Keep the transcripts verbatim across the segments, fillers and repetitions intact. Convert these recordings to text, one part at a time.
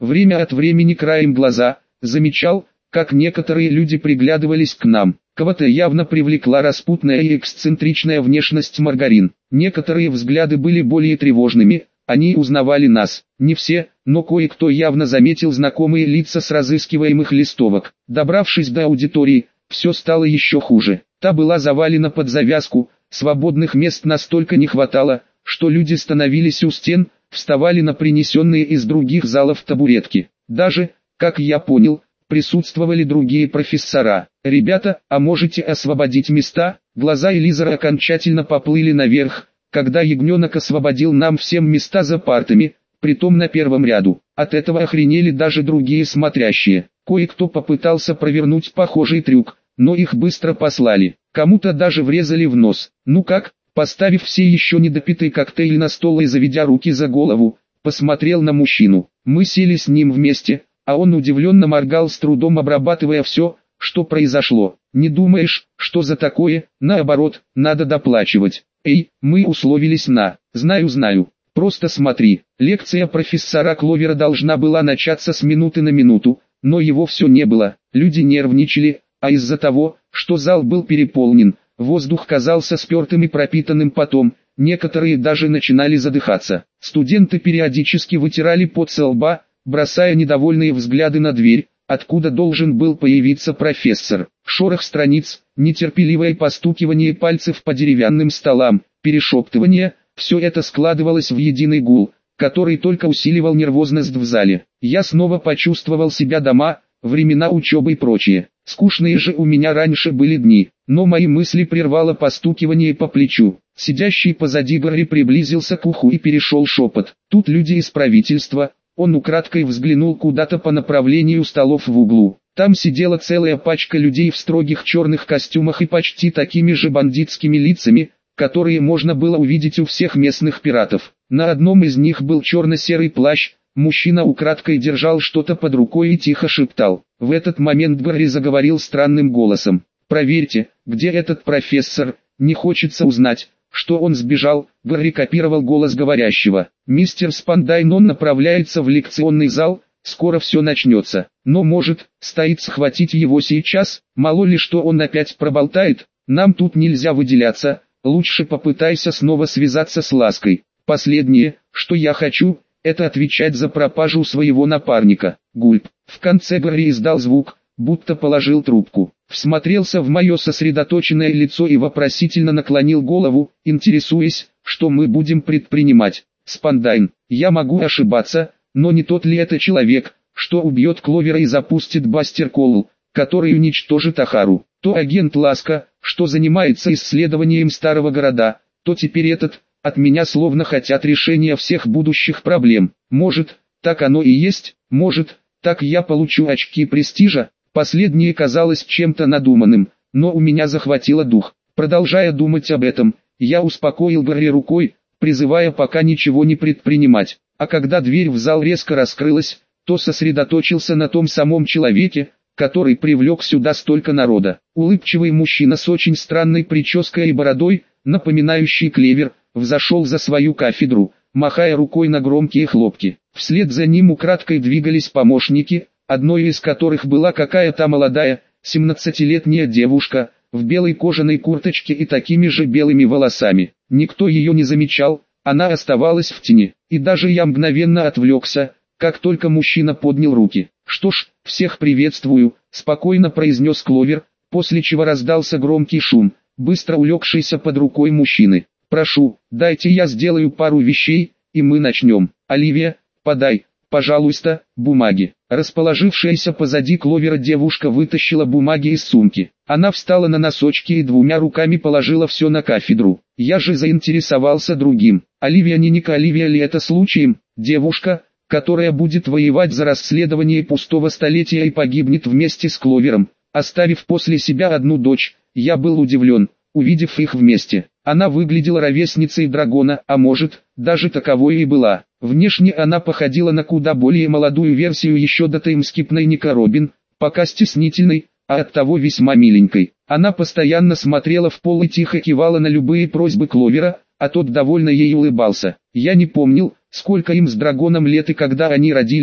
Время от времени краем глаза замечал, как некоторые люди приглядывались к нам. Кого-то явно привлекла распутная и эксцентричная внешность Маргарин. Некоторые взгляды были более тревожными, они узнавали нас. Не все, но кое-кто явно заметил знакомые лица с разыскиваемых листовок. Добравшись до аудитории, все стало еще хуже. Та была завалена под завязку, свободных мест настолько не хватало, что люди становились у стен, вставали на принесенные из других залов табуретки. Даже, как я понял, присутствовали другие профессора. «Ребята, а можете освободить места?» Глаза Элизера окончательно поплыли наверх, когда ягненок освободил нам всем места за партами, притом на первом ряду. От этого охренели даже другие смотрящие. Кое-кто попытался провернуть похожий трюк, но их быстро послали. Кому-то даже врезали в нос. Ну как, поставив все еще недопитый коктейль на стол и заведя руки за голову, посмотрел на мужчину. Мы сели с ним вместе, а он удивленно моргал, с трудом обрабатывая все, что произошло. «Не думаешь, что за такое? Наоборот, надо доплачивать». «Эй, мы условились на...» «Знаю, знаю. Просто смотри». Лекция профессора Кловера должна была начаться с минуты на минуту, но его все не было. Люди нервничали, а из-за того, что зал был переполнен, воздух казался спертым и пропитанным потом, некоторые даже начинали задыхаться. Студенты периодически вытирали пот со лба, бросая недовольные взгляды на дверь, откуда должен был появиться профессор. Шорох страниц, нетерпеливое постукивание пальцев по деревянным столам, перешептывание – все это складывалось в единый гул, который только усиливал нервозность в зале. Я снова почувствовал себя дома, времена учебы и прочее. Скучные же у меня раньше были дни, но мои мысли прервало постукивание по плечу. Сидящий позади Гарри приблизился к уху и перешел шепот. Тут люди из правительства. Он украдкой взглянул куда-то по направлению столов в углу. Там сидела целая пачка людей в строгих черных костюмах и почти такими же бандитскими лицами, которые можно было увидеть у всех местных пиратов. На одном из них был черно-серый плащ, мужчина украдкой держал что-то под рукой и тихо шептал. В этот момент Гарри заговорил странным голосом. «Проверьте, где этот профессор, не хочется узнать, что он сбежал». Гарри копировал голос говорящего. «Мистер Спандайн, он направляется в лекционный зал, скоро все начнется. Но может, стоит схватить его сейчас, мало ли что он опять проболтает, нам тут нельзя выделяться, лучше попытайся снова связаться с Лаской. Последнее, что я хочу, это отвечать за пропажу своего напарника». Гульп. В конце Гарри издал звук, будто положил трубку. Всмотрелся в мое сосредоточенное лицо и вопросительно наклонил голову, интересуясь, что мы будем предпринимать. «Спандайн, я могу ошибаться, но не тот ли это человек, что убьет Кловера и запустит Бастер Колл, который уничтожит Ахару? То агент Ласка, что занимается исследованием старого города, то теперь этот, от меня словно хотят решения всех будущих проблем. Может, так оно и есть, может, так я получу очки престижа». Последнее казалось чем-то надуманным, но у меня захватило дух. Продолжая думать об этом, я успокоил Гарри рукой, призывая пока ничего не предпринимать. А когда дверь в зал резко раскрылась, то сосредоточился на том самом человеке, который привлек сюда столько народа. Улыбчивый мужчина с очень странной прической и бородой, напоминающий клевер, взошел за свою кафедру, махая рукой на громкие хлопки. Вслед за ним украдкой двигались помощники, одной из которых была какая-то молодая, семнадцатилетняя девушка, в белой кожаной курточке и такими же белыми волосами. Никто ее не замечал, она оставалась в тени, и даже я мгновенно отвлекся, как только мужчина поднял руки. «Что ж, всех приветствую», — спокойно произнес Кловер, после чего раздался громкий шум, быстро улегшийся под рукой мужчины. «Прошу, дайте я сделаю пару вещей, и мы начнем. Оливия, подай, пожалуйста, бумаги». Расположившаяся позади Кловера девушка вытащила бумаги из сумки. Она встала на носочки и двумя руками положила все на кафедру. Я же заинтересовался другим. «Оливия не Ника, Оливия ли это случаем? Девушка, которая будет воевать за расследование пустого столетия и погибнет вместе с Кловером, оставив после себя одну дочь». Я был удивлен, увидев их вместе. Она выглядела ровесницей Драгона, а может, даже таковой и была. Внешне она походила на куда более молодую версию еще до таймскипной Ника Робин, пока стеснительной, а оттого весьма миленькой. Она постоянно смотрела в пол и тихо кивала на любые просьбы Кловера, а тот довольно ей улыбался. Я не помнил, сколько им с Драгоном лет и когда они родились,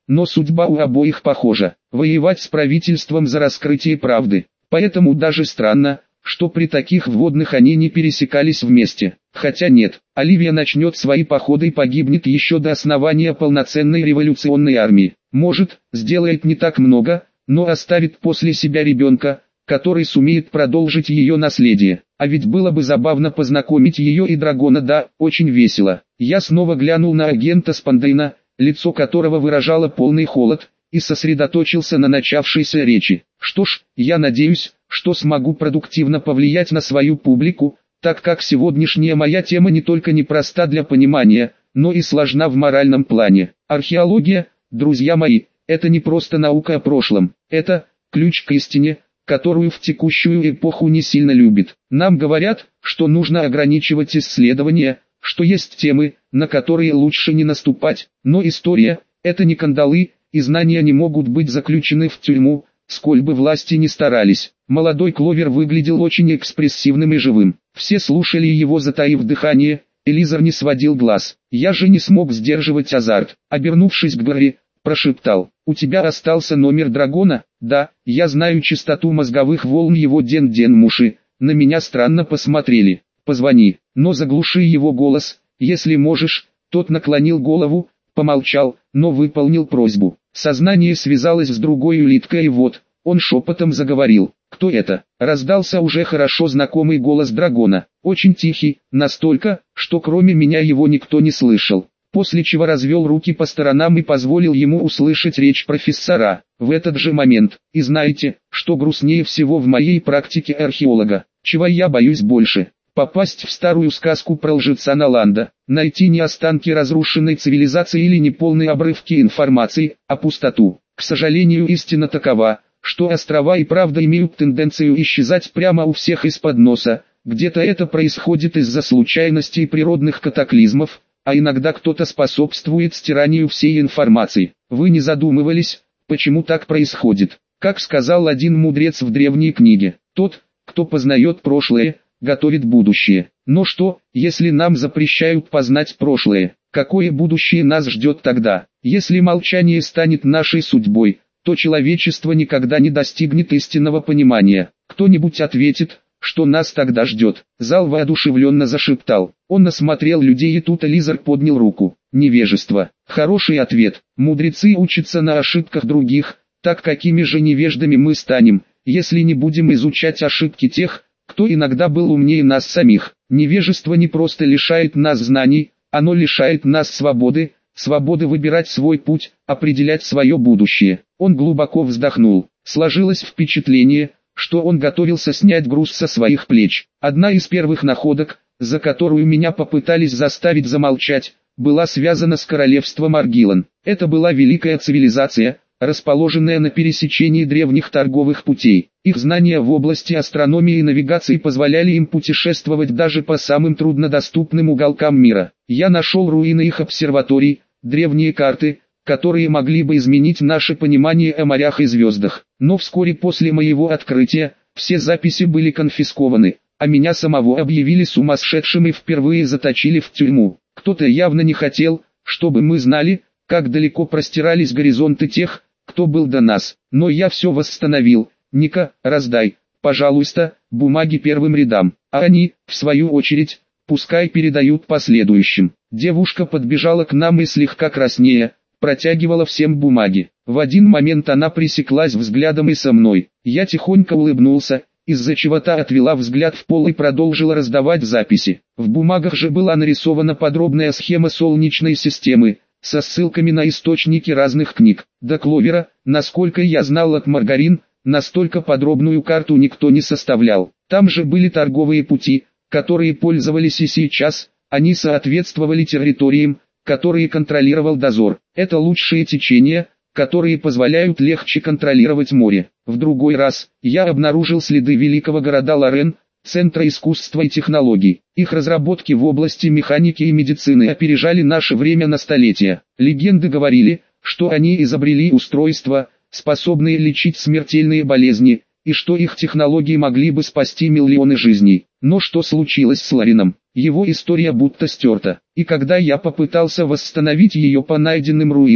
но судьба у обоих похожа – воевать с правительством за раскрытие правды. Поэтому даже странно, что при таких вводных они не пересекались вместе. Хотя нет, Оливия начнет свои походы и погибнет еще до основания полноценной революционной армии. Может, сделает не так много, но оставит после себя ребенка, который сумеет продолжить ее наследие. А ведь было бы забавно познакомить ее и Драгона, да, очень весело. Я снова глянул на агента Спандейна, лицо которого выражало полный холод, и сосредоточился на начавшейся речи. Что ж, я надеюсь, что смогу продуктивно повлиять на свою публику, так как сегодняшняя моя тема не только непроста для понимания, но и сложна в моральном плане. Археология, друзья мои, это не просто наука о прошлом, это ключ к истине, которую в текущую эпоху не сильно любит. Нам говорят, что нужно ограничивать исследования, что есть темы, на которые лучше не наступать, но история – это не кандалы, и знания не могут быть заключены в тюрьму, сколь бы власти ни старались. Молодой Кловер выглядел очень экспрессивным и живым. Все слушали его, затаив дыхание, Элизар не сводил глаз. Я же не смог сдерживать азарт. Обернувшись к Гарри, прошептал: «У тебя остался номер Драгона?» «Да, я знаю частоту мозговых волн его ден-ден-муши». На меня странно посмотрели. «Позвони, но заглуши его голос, если можешь». Тот наклонил голову, помолчал, но выполнил просьбу. Сознание связалось с другой улиткой, и вот, он шепотом заговорил. «Кто это?» Раздался уже хорошо знакомый голос Драгона, очень тихий, настолько, что кроме меня его никто не слышал. После чего развел руки по сторонам и позволил ему услышать речь профессора. В этот же момент, и знаете, что грустнее всего в моей практике археолога, чего я боюсь больше? Попасть в старую сказку про лжеца Наланда, найти не останки разрушенной цивилизации или не полные обрывки информации, а пустоту. К сожалению, истина такова, что острова и правда имеют тенденцию исчезать прямо у всех из-под носа. Где-то это происходит из-за случайностей и природных катаклизмов, а иногда кто-то способствует стиранию всей информации. Вы не задумывались, почему так происходит? Как сказал один мудрец в древней книге: тот, кто познает прошлое, готовит будущее. Но что, если нам запрещают познать прошлое? Какое будущее нас ждет тогда? Если молчание станет нашей судьбой, то человечество никогда не достигнет истинного понимания. Кто-нибудь ответит, что нас тогда ждет? Зал воодушевленно зашептал. Он осмотрел людей, и тут Элизар поднял руку. Невежество. Хороший ответ. Мудрецы учатся на ошибках других, так какими же невеждами мы станем, если не будем изучать ошибки тех, кто иногда был умнее нас самих. Невежество не просто лишает нас знаний, оно лишает нас свободы, свободы выбирать свой путь, определять свое будущее. Он глубоко вздохнул. Сложилось впечатление, что он готовился снять груз со своих плеч. Одна из первых находок, за которую меня попытались заставить замолчать, была связана с королевством Аргилан. Это была великая цивилизация, расположенная на пересечении древних торговых путей. Их знания в области астрономии и навигации позволяли им путешествовать даже по самым труднодоступным уголкам мира. Я нашел руины их обсерваторий, древние карты, которые могли бы изменить наше понимание о морях и звездах. Но вскоре после моего открытия, все записи были конфискованы, а меня самого объявили сумасшедшим и впервые заточили в тюрьму. Кто-то явно не хотел, чтобы мы знали, как далеко простирались горизонты тех, кто был до нас. Но я все восстановил. Ника, раздай, пожалуйста, бумаги первым рядам, а они, в свою очередь, пускай передают последующим. Девушка подбежала к нам и слегка краснея, протягивала всем бумаги. В один момент она пресеклась взглядом и со мной. Я тихонько улыбнулся, из-за чего-то отвела взгляд в пол и продолжила раздавать записи. В бумагах же была нарисована подробная схема Солнечной системы, со ссылками на источники разных книг. До Кловера, насколько я знал от Маргарин, настолько подробную карту никто не составлял. Там же были торговые пути, которые пользовались и сейчас, они соответствовали территориям, которые контролировал дозор. Это лучшие течения, которые позволяют легче контролировать море. В другой раз, я обнаружил следы великого города Лорен, центра искусства и технологий. Их разработки в области механики и медицины опережали наше время на столетия. Легенды говорили, что они изобрели устройства, способные лечить смертельные болезни, и что их технологии могли бы спасти миллионы жизней. Но что случилось с Лорином? Его история будто стерта. И когда я попытался восстановить ее по найденным руинам,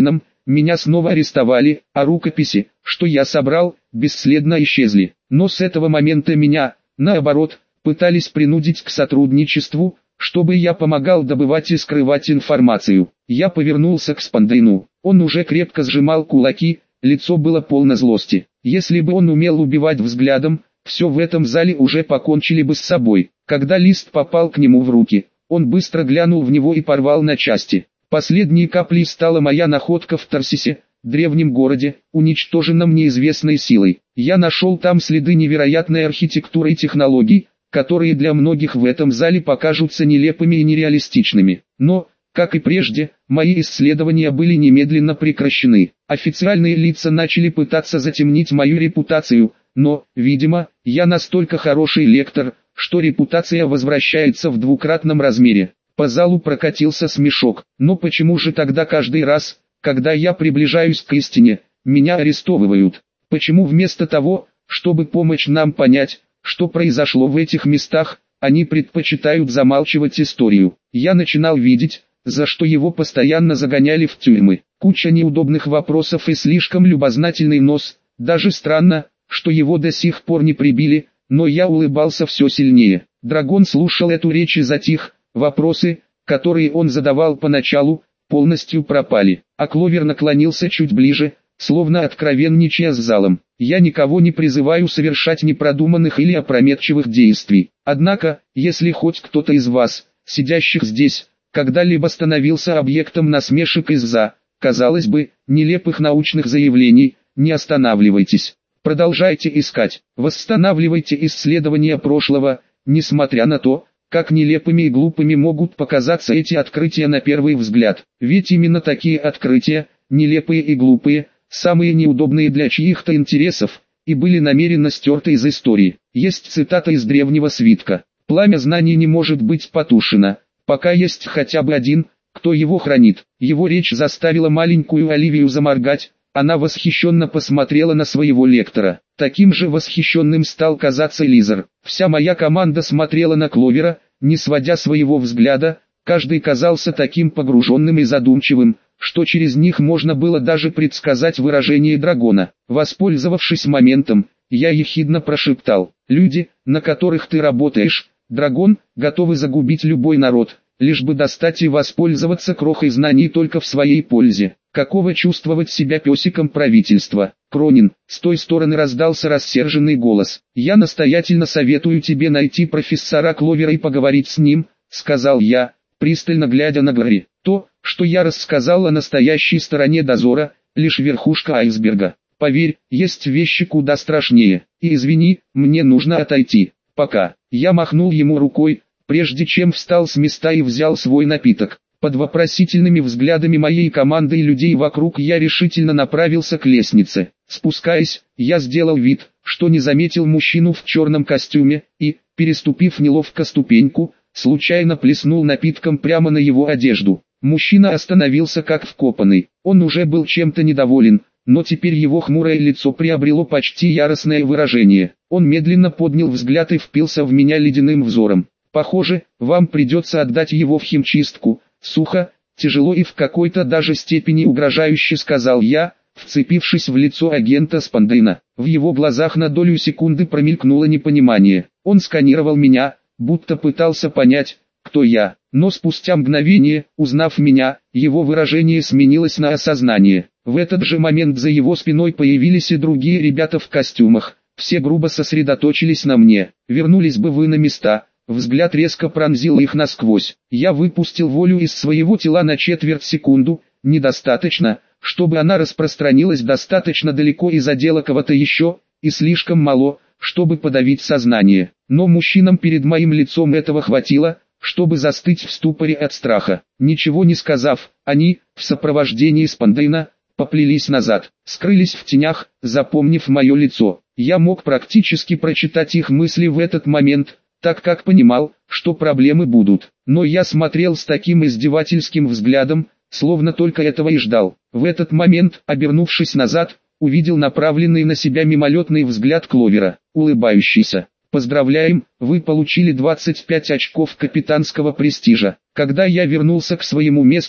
меня снова арестовали, а рукописи, что я собрал, бесследно исчезли. Но с этого момента меня, наоборот, пытались принудить к сотрудничеству, чтобы я помогал добывать и скрывать информацию. Я повернулся к Спандейну. Он уже крепко сжимал кулаки, лицо было полно злости. Если бы он умел убивать взглядом, все в этом зале уже покончили бы с собой. Когда лист попал к нему в руки, он быстро глянул в него и порвал на части. Последней каплей стала моя находка в Тарсисе, древнем городе, уничтоженном неизвестной силой. Я нашел там следы невероятной архитектуры и технологий, которые для многих в этом зале покажутся нелепыми и нереалистичными. Но, как и прежде, мои исследования были немедленно прекращены. Официальные лица начали пытаться затемнить мою репутацию, но, видимо, я настолько хороший лектор, что репутация возвращается в двукратном размере. По залу прокатился смешок. Но почему же тогда каждый раз, когда я приближаюсь к истине, меня арестовывают? Почему вместо того, чтобы помочь нам понять, что произошло в этих местах, они предпочитают замалчивать историю? Я начинал видеть, за что его постоянно загоняли в тюрьмы. Куча неудобных вопросов и слишком любознательный нос. Даже странно, что его до сих пор не прибили, но я улыбался все сильнее. Драгон слушал эту речь и затих. Вопросы, которые он задавал поначалу, полностью пропали, а Кловер наклонился чуть ближе, словно откровенничая с залом. Я никого не призываю совершать непродуманных или опрометчивых действий. Однако, если хоть кто-то из вас, сидящих здесь, когда-либо становился объектом насмешек из-за, казалось бы, нелепых научных заявлений, не останавливайтесь. Продолжайте искать, восстанавливайте исследования прошлого, несмотря на то, как нелепыми и глупыми могут показаться эти открытия на первый взгляд. Ведь именно такие открытия, нелепые и глупые, самые неудобные для чьих-то интересов, и были намеренно стерты из истории. Есть цитата из древнего свитка: «Пламя знаний не может быть потушено, пока есть хотя бы один, кто его хранит». Его речь заставила маленькую Оливию заморгать. Она восхищенно посмотрела на своего лектора. Таким же восхищенным стал казаться Лизер. Вся моя команда смотрела на Кловера, не сводя своего взгляда. Каждый казался таким погруженным и задумчивым, что через них можно было даже предсказать выражение дракона. Воспользовавшись моментом, я ехидно прошептал: «Люди, на которых ты работаешь, дракон, готовы загубить любой народ, лишь бы достать и воспользоваться крохой знаний только в своей пользе. Каково чувствовать себя песиком правительства?» «Кронин», с той стороны раздался рассерженный голос. «Я настоятельно советую тебе найти профессора Кловера и поговорить с ним», — сказал я, пристально глядя на Гарри. «То, что я рассказал о настоящей стороне дозора, лишь верхушка айсберга. Поверь, есть вещи куда страшнее. И извини, мне нужно отойти. Пока». Я махнул ему рукой, прежде чем встал с места и взял свой напиток. Под вопросительными взглядами моей команды и людей вокруг я решительно направился к лестнице. Спускаясь, я сделал вид, что не заметил мужчину в черном костюме, и, переступив неловко ступеньку, случайно плеснул напитком прямо на его одежду. Мужчина остановился как вкопанный. Он уже был чем-то недоволен, но теперь его хмурое лицо приобрело почти яростное выражение. Он медленно поднял взгляд и впился в меня ледяным взором. «Похоже, вам придется отдать его в химчистку», — сухо, тяжело и в какой-то даже степени угрожающе сказал я, вцепившись в лицо агента Спандейна. В его глазах на долю секунды промелькнуло непонимание. Он сканировал меня, будто пытался понять, кто я. Но спустя мгновение, узнав меня, его выражение сменилось на осознание. В этот же момент за его спиной появились и другие ребята в костюмах. Все грубо сосредоточились на мне. «Вернулись бы вы на места». Взгляд резко пронзил их насквозь. Я выпустил волю из своего тела на четверть секунду, недостаточно, чтобы она распространилась достаточно далеко и задела кого-то еще, и слишком мало, чтобы подавить сознание. Но мужчинам перед моим лицом этого хватило, чтобы застыть в ступоре от страха. Ничего не сказав, они, в сопровождении Спандейна, поплелись назад, скрылись в тенях, запомнив мое лицо. Я мог практически прочитать их мысли в этот момент, так как понимал, что проблемы будут. Но я смотрел с таким издевательским взглядом, словно только этого и ждал. В этот момент, обернувшись назад, увидел направленный на себя мимолетный взгляд Кловера, улыбающийся. «Поздравляем, вы получили двадцать пять очков капитанского престижа». Когда я вернулся к своему месту,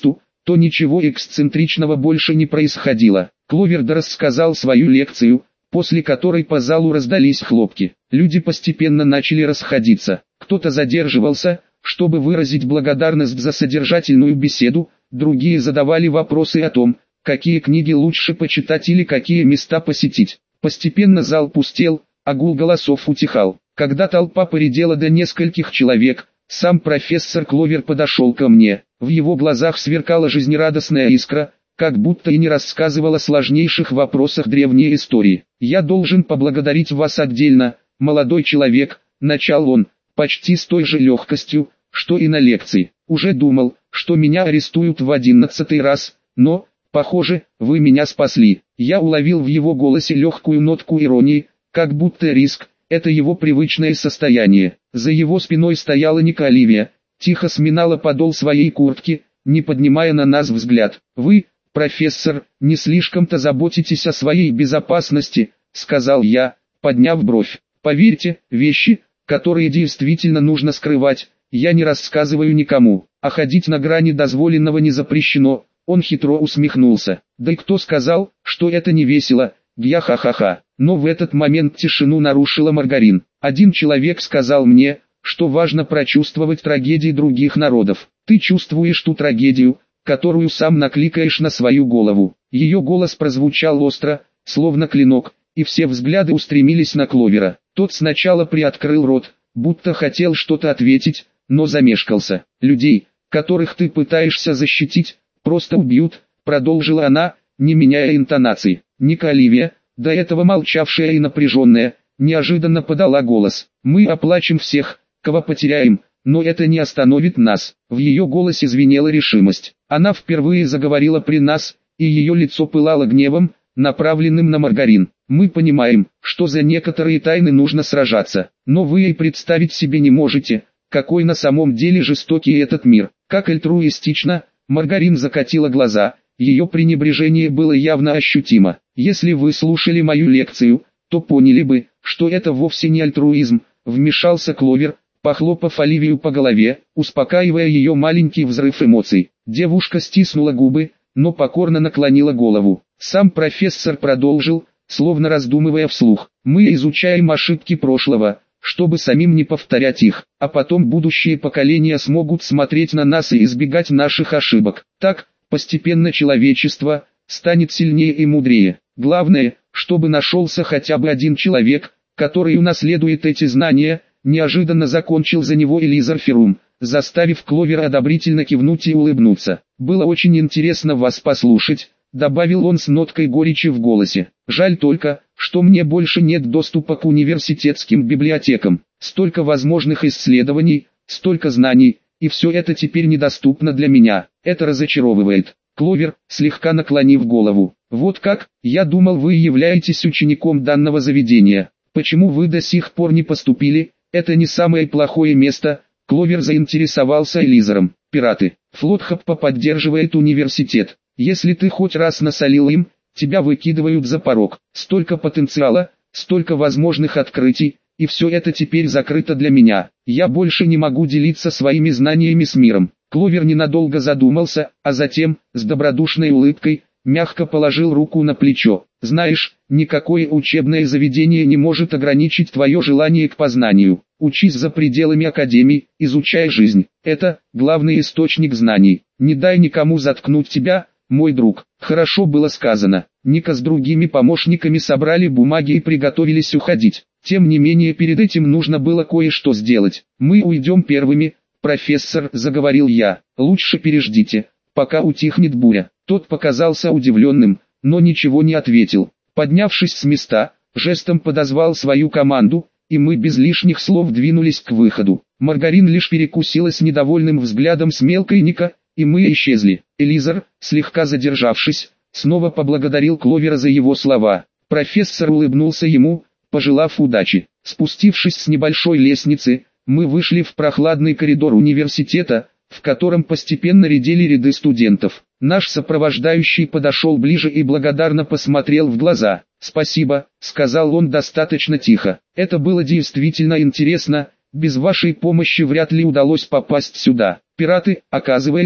то ничего эксцентричного больше не происходило. Кловер рассказал свою лекцию, после которой по залу раздались хлопки. Люди постепенно начали расходиться. Кто-то задерживался, чтобы выразить благодарность за содержательную беседу, другие задавали вопросы о том, какие книги лучше почитать или какие места посетить. Постепенно зал пустел, а гул голосов утихал. Когда толпа поредела до нескольких человек, сам профессор Кловер подошел ко мне. В его глазах сверкала жизнерадостная искра, как будто и не рассказывал о сложнейших вопросах древней истории. «Я должен поблагодарить вас отдельно, молодой человек», — начал он, почти с той же легкостью, что и на лекции. «Уже думал, что меня арестуют в одиннадцатый раз, но, похоже, вы меня спасли». Я уловил в его голосе легкую нотку иронии, как будто риск — это его привычное состояние. За его спиной стояла Ника Оливия, тихо сминала подол своей куртки, не поднимая на нас взгляд. «Вы, профессор, не слишком-то заботитесь о своей безопасности», — сказал я, подняв бровь. «Поверьте, вещи, которые действительно нужно скрывать, я не рассказываю никому, а ходить на грани дозволенного не запрещено». Он хитро усмехнулся. «Да и кто сказал, что это не весело? Гья-ха-ха-ха». Но в этот момент тишину нарушила Маргарин. Один человек сказал мне, что важно прочувствовать трагедии других народов. «Ты чувствуешь ту трагедию, которую сам накликаешь на свою голову». Ее голос прозвучал остро, словно клинок, и все взгляды устремились на Кловера. Тот сначала приоткрыл рот, будто хотел что-то ответить, но замешкался. «Людей, которых ты пытаешься защитить, просто убьют», — продолжила она, не меняя интонации. Ника Оливия, до этого молчавшая и напряженная, неожиданно подала голос. «Мы оплачем всех, кого потеряем, но это не остановит нас». В ее голосе звенела решимость. Она впервые заговорила при нас, и ее лицо пылало гневом, направленным на Маргарин. «Мы понимаем, что за некоторые тайны нужно сражаться, но вы и представить себе не можете, какой на самом деле жестокий этот мир, как альтруистично». Маргарин закатила глаза, ее пренебрежение было явно ощутимо. «Если вы слушали мою лекцию, то поняли бы, что это вовсе не альтруизм», — вмешался Кловер, похлопав Оливию по голове, успокаивая ее маленький взрыв эмоций. Девушка стиснула губы, но покорно наклонила голову. Сам профессор продолжил, словно раздумывая вслух. «Мы изучаем ошибки прошлого, чтобы самим не повторять их, а потом будущие поколения смогут смотреть на нас и избегать наших ошибок. Так, постепенно человечество станет сильнее и мудрее. Главное, чтобы нашелся хотя бы один человек, который унаследует эти знания», — неожиданно закончил за него Элизар Ферум, заставив Кловера одобрительно кивнуть и улыбнуться. «Было очень интересно вас послушать», — добавил он с ноткой горечи в голосе. «Жаль только, что мне больше нет доступа к университетским библиотекам. Столько возможных исследований, столько знаний, и все это теперь недоступно для меня. Это разочаровывает». Кловер, слегка наклонив голову. «Вот как, я думал, вы являетесь учеником данного заведения. Почему вы до сих пор не поступили? Это не самое плохое место». Кловер заинтересовался Элизаром. «Пираты. Флот Хаппа поддерживает университет. Если ты хоть раз насолил им, тебя выкидывают за порог. Столько потенциала, столько возможных открытий, и все это теперь закрыто для меня. Я больше не могу делиться своими знаниями с миром». Кловер ненадолго задумался, а затем, с добродушной улыбкой, мягко положил руку на плечо. «Знаешь, никакое учебное заведение не может ограничить твое желание к познанию. Учись за пределами академии, изучай жизнь. Это главный источник знаний. Не дай никому заткнуть тебя, мой друг». Хорошо было сказано. Ника с другими помощниками собрали бумаги и приготовились уходить. Тем не менее, перед этим нужно было кое-что сделать. «Мы уйдем первыми, профессор», — заговорил я. «Лучше переждите, пока утихнет буря». Тот показался удивленным, но ничего не ответил. Поднявшись с места, жестом подозвал свою команду, и мы без лишних слов двинулись к выходу. Маргарин лишь перекусила с недовольным взглядом с мелкой Ника, и мы исчезли. Элизар, слегка задержавшись, снова поблагодарил Кловера за его слова. Профессор улыбнулся ему, пожелав удачи. Спустившись с небольшой лестницы, мы вышли в прохладный коридор университета, в котором постепенно редели ряды студентов. Наш сопровождающий подошел ближе и благодарно посмотрел в глаза. «Спасибо», — сказал он достаточно тихо. «Это было действительно интересно, без вашей помощи вряд ли удалось попасть сюда. Пираты, оказывается,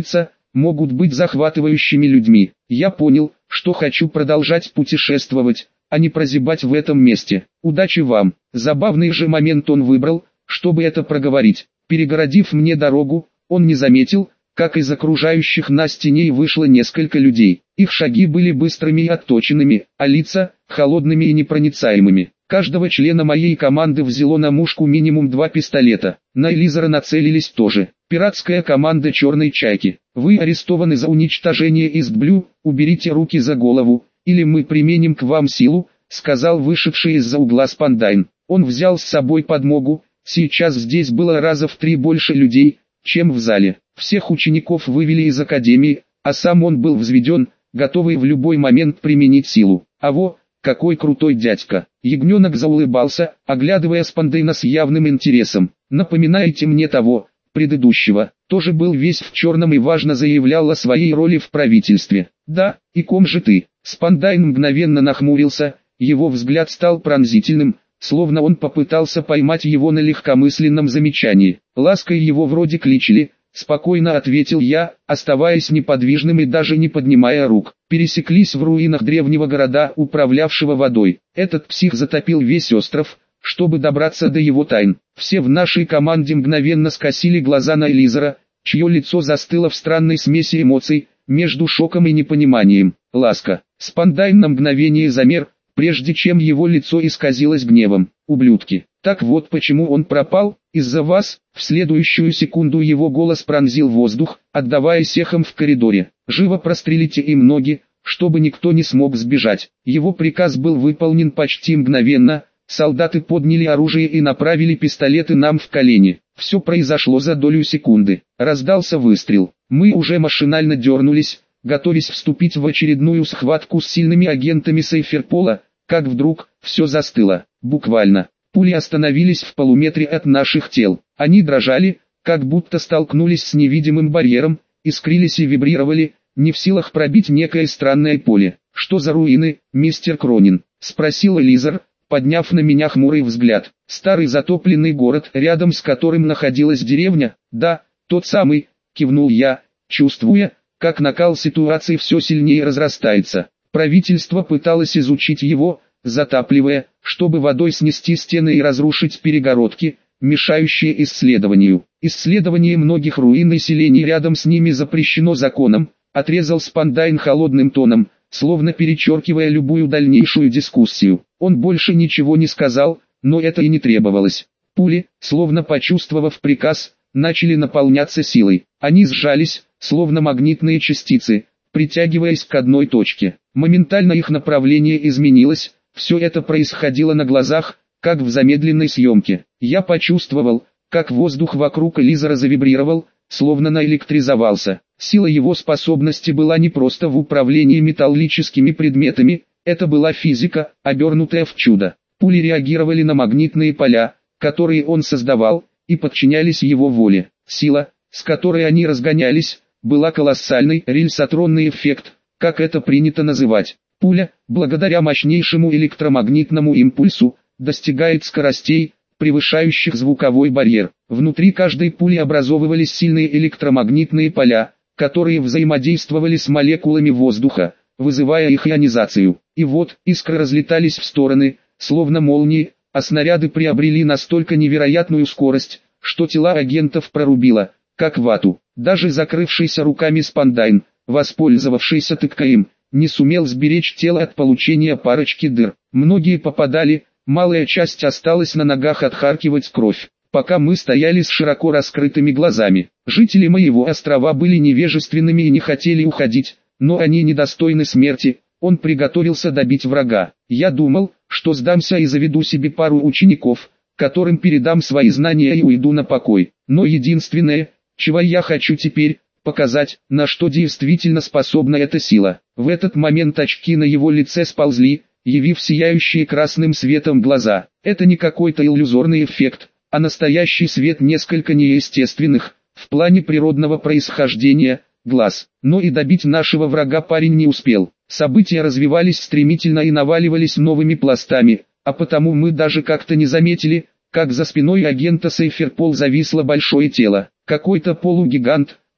могут быть захватывающими людьми. Я понял, что хочу продолжать путешествовать, а не прозябать в этом месте. Удачи вам. Забавный же момент он выбрал, чтобы это проговорить. Перегородив мне дорогу, он не заметил, как из окружающих нас теней вышло несколько людей. Их шаги были быстрыми и отточенными, а лица – холодными и непроницаемыми. Каждого члена моей команды взяло на мушку минимум два пистолета. На Элизера нацелились тоже. Пиратская команда «Черной чайки». Вы арестованы за уничтожение Истблю, уберите руки за голову, или мы применим к вам силу, сказал вышедший из-за угла Спандайн. Он взял с собой подмогу, сейчас здесь было раза в три больше людей, чем в зале. Всех учеников вывели из академии, а сам он был взведен, готовый в любой момент применить силу. А во, какой крутой дядька. Ягненок заулыбался, оглядывая Спандайна с явным интересом. Напоминаете мне того, предыдущего, тоже был весь в черном и важно заявлял о своей роли в правительстве. Да, и ком же ты? Спандайн мгновенно нахмурился, его взгляд стал пронзительным, словно он попытался поймать его на легкомысленном замечании. Лаской его вроде кличили, спокойно ответил я, оставаясь неподвижным и даже не поднимая рук. Пересеклись в руинах древнего города, управлявшего водой. Этот псих затопил весь остров, чтобы добраться до его тайн. Все в нашей команде мгновенно скосили глаза на Элизера, чье лицо застыло в странной смеси эмоций, между шоком и непониманием. Ласка. Спандайн на мгновение замер, прежде чем его лицо исказилось гневом. Ублюдки. Так вот почему он пропал, из-за вас. В следующую секунду его голос пронзил воздух, отдаваясь эхом в коридоре. Живо прострелите им ноги, чтобы никто не смог сбежать. Его приказ был выполнен почти мгновенно. Солдаты подняли оружие и направили пистолеты нам в колени. Все произошло за долю секунды. Раздался выстрел. Мы уже машинально дернулись, готовясь вступить в очередную схватку с сильными агентами Сейферпола, как вдруг все застыло. Буквально. Пули остановились в полуметре от наших тел. Они дрожали, как будто столкнулись с невидимым барьером, искрились и вибрировали, не в силах пробить некое странное поле. «Что за руины, мистер Кронин?» – спросил Элизер, подняв на меня хмурый взгляд. «Старый затопленный город, рядом с которым находилась деревня?» «Да, тот самый», – кивнул я, чувствуя, как накал ситуации все сильнее разрастается. Правительство пыталось изучить его, затапливая, чтобы водой снести стены и разрушить перегородки, мешающие исследованию. Исследование многих руин и селений рядом с ними запрещено законом, отрезал Спандайн холодным тоном, словно перечеркивая любую дальнейшую дискуссию. Он больше ничего не сказал, но это и не требовалось. Пули, словно почувствовав приказ, начали наполняться силой. Они сжались, словно магнитные частицы, притягиваясь к одной точке. Моментально их направление изменилось, все это происходило на глазах, как в замедленной съемке. Я почувствовал, как воздух вокруг Элизера завибрировал, словно наэлектризовался. Сила его способности была не просто в управлении металлическими предметами, это была физика, обернутая в чудо. Пули реагировали на магнитные поля, которые он создавал, и подчинялись его воле. Сила, с которой они разгонялись, была колоссальной, рельсотронный эффект, как это принято называть. Пуля, благодаря мощнейшему электромагнитному импульсу, достигает скоростей, превышающих звуковой барьер. Внутри каждой пули образовывались сильные электромагнитные поля, которые взаимодействовали с молекулами воздуха, вызывая их ионизацию. И вот, искры разлетались в стороны, словно молнии, а снаряды приобрели настолько невероятную скорость, что тела агентов прорубило, как вату. Даже закрывшийся руками Спандайн, воспользовавшийся ТКМ, не сумел сберечь тело от получения парочки дыр. Многие попадали, малая часть осталась на ногах отхаркивать кровь. Пока мы стояли с широко раскрытыми глазами, жители моего острова были невежественными и не хотели уходить, но они недостойны смерти. Он приготовился добить врага. Я думал, что сдамся и заведу себе пару учеников, которым передам свои знания и уйду на покой. Но единственное, чего я хочу теперь, показать, на что действительно способна эта сила. В этот момент очки на его лице сползли, явив сияющие красным светом глаза. Это не какой-то иллюзорный эффект, а настоящий свет несколько неестественных, в плане природного происхождения, глаз. Но и добить нашего врага парень не успел. События развивались стремительно и наваливались новыми пластами, а потому мы даже как-то не заметили, как за спиной агента Сейферпол зависло большое тело. Какой-то полугигант,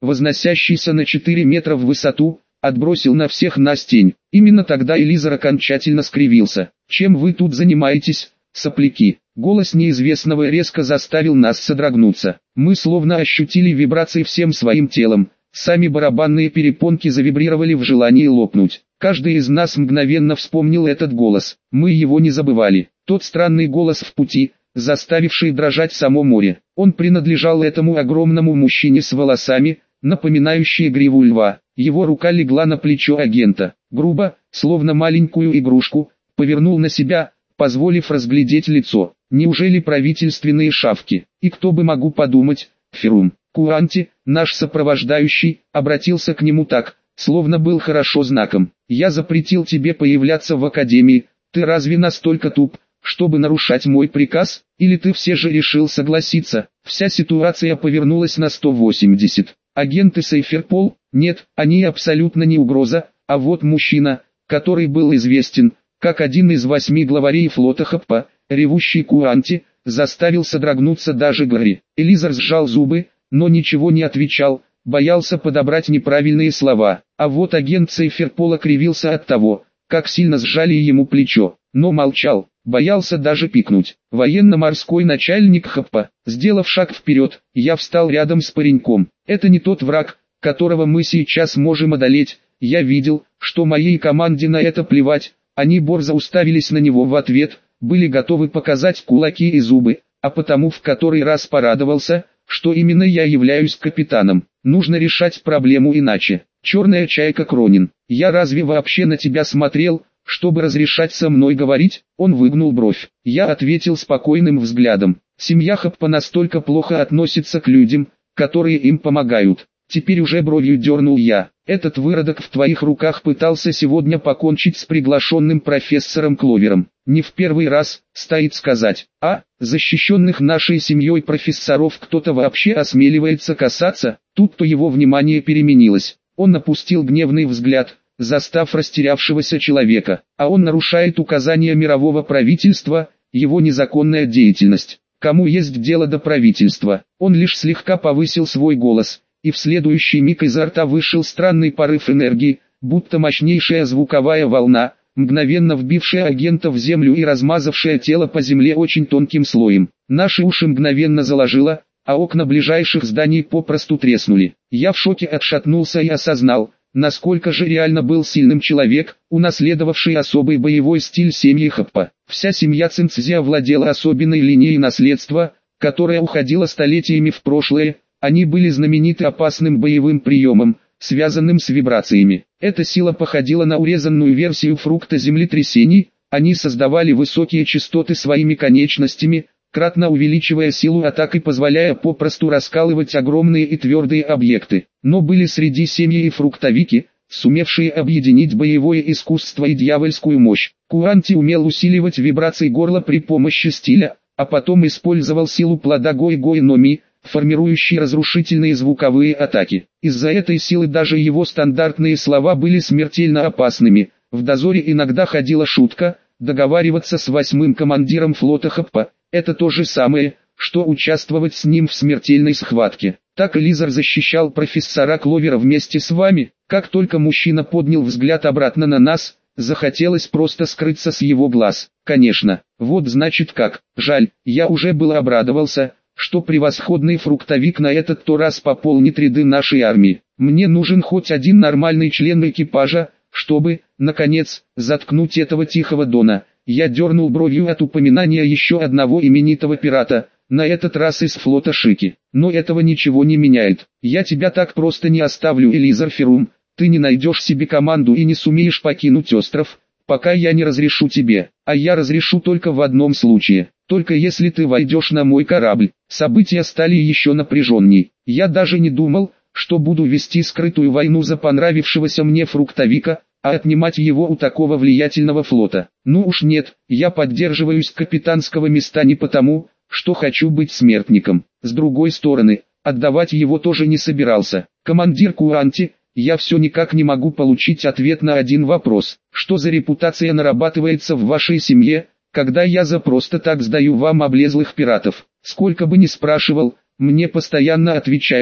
возносящийся на четыре метра в высоту, отбросил на всех нас тень. Именно тогда Элизар окончательно скривился. «Чем вы тут занимаетесь, сопляки?» Голос неизвестного резко заставил нас содрогнуться. Мы словно ощутили вибрации всем своим телом. Сами барабанные перепонки завибрировали в желании лопнуть. Каждый из нас мгновенно вспомнил этот голос. Мы его не забывали. Тот странный голос в пути, заставивший дрожать само море. Он принадлежал этому огромному мужчине с волосами, напоминающие гриву льва. Его рука легла на плечо агента. Грубо, словно маленькую игрушку, повернул на себя, позволив разглядеть лицо. Неужели правительственные шавки? И кто бы могу подумать, Ферум. Куанти, наш сопровождающий, обратился к нему так, словно был хорошо знаком. «Я запретил тебе появляться в академии, ты разве настолько туп, чтобы нарушать мой приказ, или ты все же решил согласиться?» Вся ситуация повернулась на сто восемьдесят. Агенты Сейферпол? Нет, они абсолютно не угроза, а вот мужчина, который был известен, как один из восьми главарей флота Хаппа, ревущий Куанти, заставил содрогнуться даже Гарри. Элизар сжал зубы, но ничего не отвечал, боялся подобрать неправильные слова. А вот агент Сейферпола кривился от того, как сильно сжали ему плечо, но молчал, боялся даже пикнуть. Военно-морской начальник Хаппа, сделав шаг вперед, я встал рядом с пареньком. Это не тот враг, которого мы сейчас можем одолеть. Я видел, что моей команде на это плевать, они борзо уставились на него в ответ, были готовы показать кулаки и зубы, а потому в который раз порадовался, что именно я являюсь капитаном. Нужно решать проблему иначе. Черная чайка Кронин, я разве вообще на тебя смотрел, чтобы разрешать со мной говорить? Он выгнул бровь. Я ответил спокойным взглядом. Семья Хаппа настолько плохо относится к людям, которые им помогают. Теперь уже бровью дернул я. Этот выродок в твоих руках пытался сегодня покончить с приглашенным профессором Кловером. Не в первый раз, стоит сказать. А, защищенных нашей семьей профессоров кто-то вообще осмеливается касаться? Тут-то его внимание переменилось. Он опустил гневный взгляд, застав растерявшегося человека. А он нарушает указания мирового правительства, его незаконная деятельность. Кому есть дело до правительства? Он лишь слегка повысил свой голос. И в следующий миг изо рта вышел странный порыв энергии, будто мощнейшая звуковая волна, мгновенно вбившая агента в землю и размазавшая тело по земле очень тонким слоем. Наши уши мгновенно заложило, а окна ближайших зданий попросту треснули. Я в шоке отшатнулся и осознал, насколько же реально был сильным человек, унаследовавший особый боевой стиль семьи Хаппа. Вся семья Цинцзи овладела особенной линией наследства, которая уходила столетиями в прошлое. Они были знамениты опасным боевым приемом, связанным с вибрациями. Эта сила походила на урезанную версию фрукта землетрясений, они создавали высокие частоты своими конечностями, кратно увеличивая силу атак и позволяя попросту раскалывать огромные и твердые объекты. Но были среди семьи и фруктовики, сумевшие объединить боевое искусство и дьявольскую мощь. Куанти умел усиливать вибрации горла при помощи стиля, а потом использовал силу плода Гой-Гой-Номи, формирующий разрушительные звуковые атаки. Из-за этой силы даже его стандартные слова были смертельно опасными. В дозоре иногда ходила шутка, договариваться с восьмым командиром флота Хаппа – это то же самое, что участвовать с ним в смертельной схватке. Так Элизар защищал профессора Кловера вместе с вами. Как только мужчина поднял взгляд обратно на нас, захотелось просто скрыться с его глаз. Конечно, вот значит как. Жаль, я уже было обрадовался, что превосходный фруктовик на этот то раз пополнит ряды нашей армии. Мне нужен хоть один нормальный член экипажа, чтобы, наконец, заткнуть этого тихого дона. Я дернул бровью от упоминания еще одного именитого пирата, на этот раз из флота Шики. Но этого ничего не меняет. Я тебя так просто не оставлю, Элизар Ферум. Ты не найдешь себе команду и не сумеешь покинуть остров, пока я не разрешу тебе. А я разрешу только в одном случае. Только если ты войдешь на мой корабль. События стали еще напряженней. Я даже не думал, что буду вести скрытую войну за понравившегося мне фруктовика, а отнимать его у такого влиятельного флота. Ну уж нет, я поддерживаюсь капитанского места не потому, что хочу быть смертником. С другой стороны, отдавать его тоже не собирался. Командир Куанти, я все никак не могу получить ответ на один вопрос. Что за репутация нарабатывается в вашей семье, когда я за просто так сдаю вам облезлых пиратов? Сколько бы ни спрашивал, мне постоянно отвечают,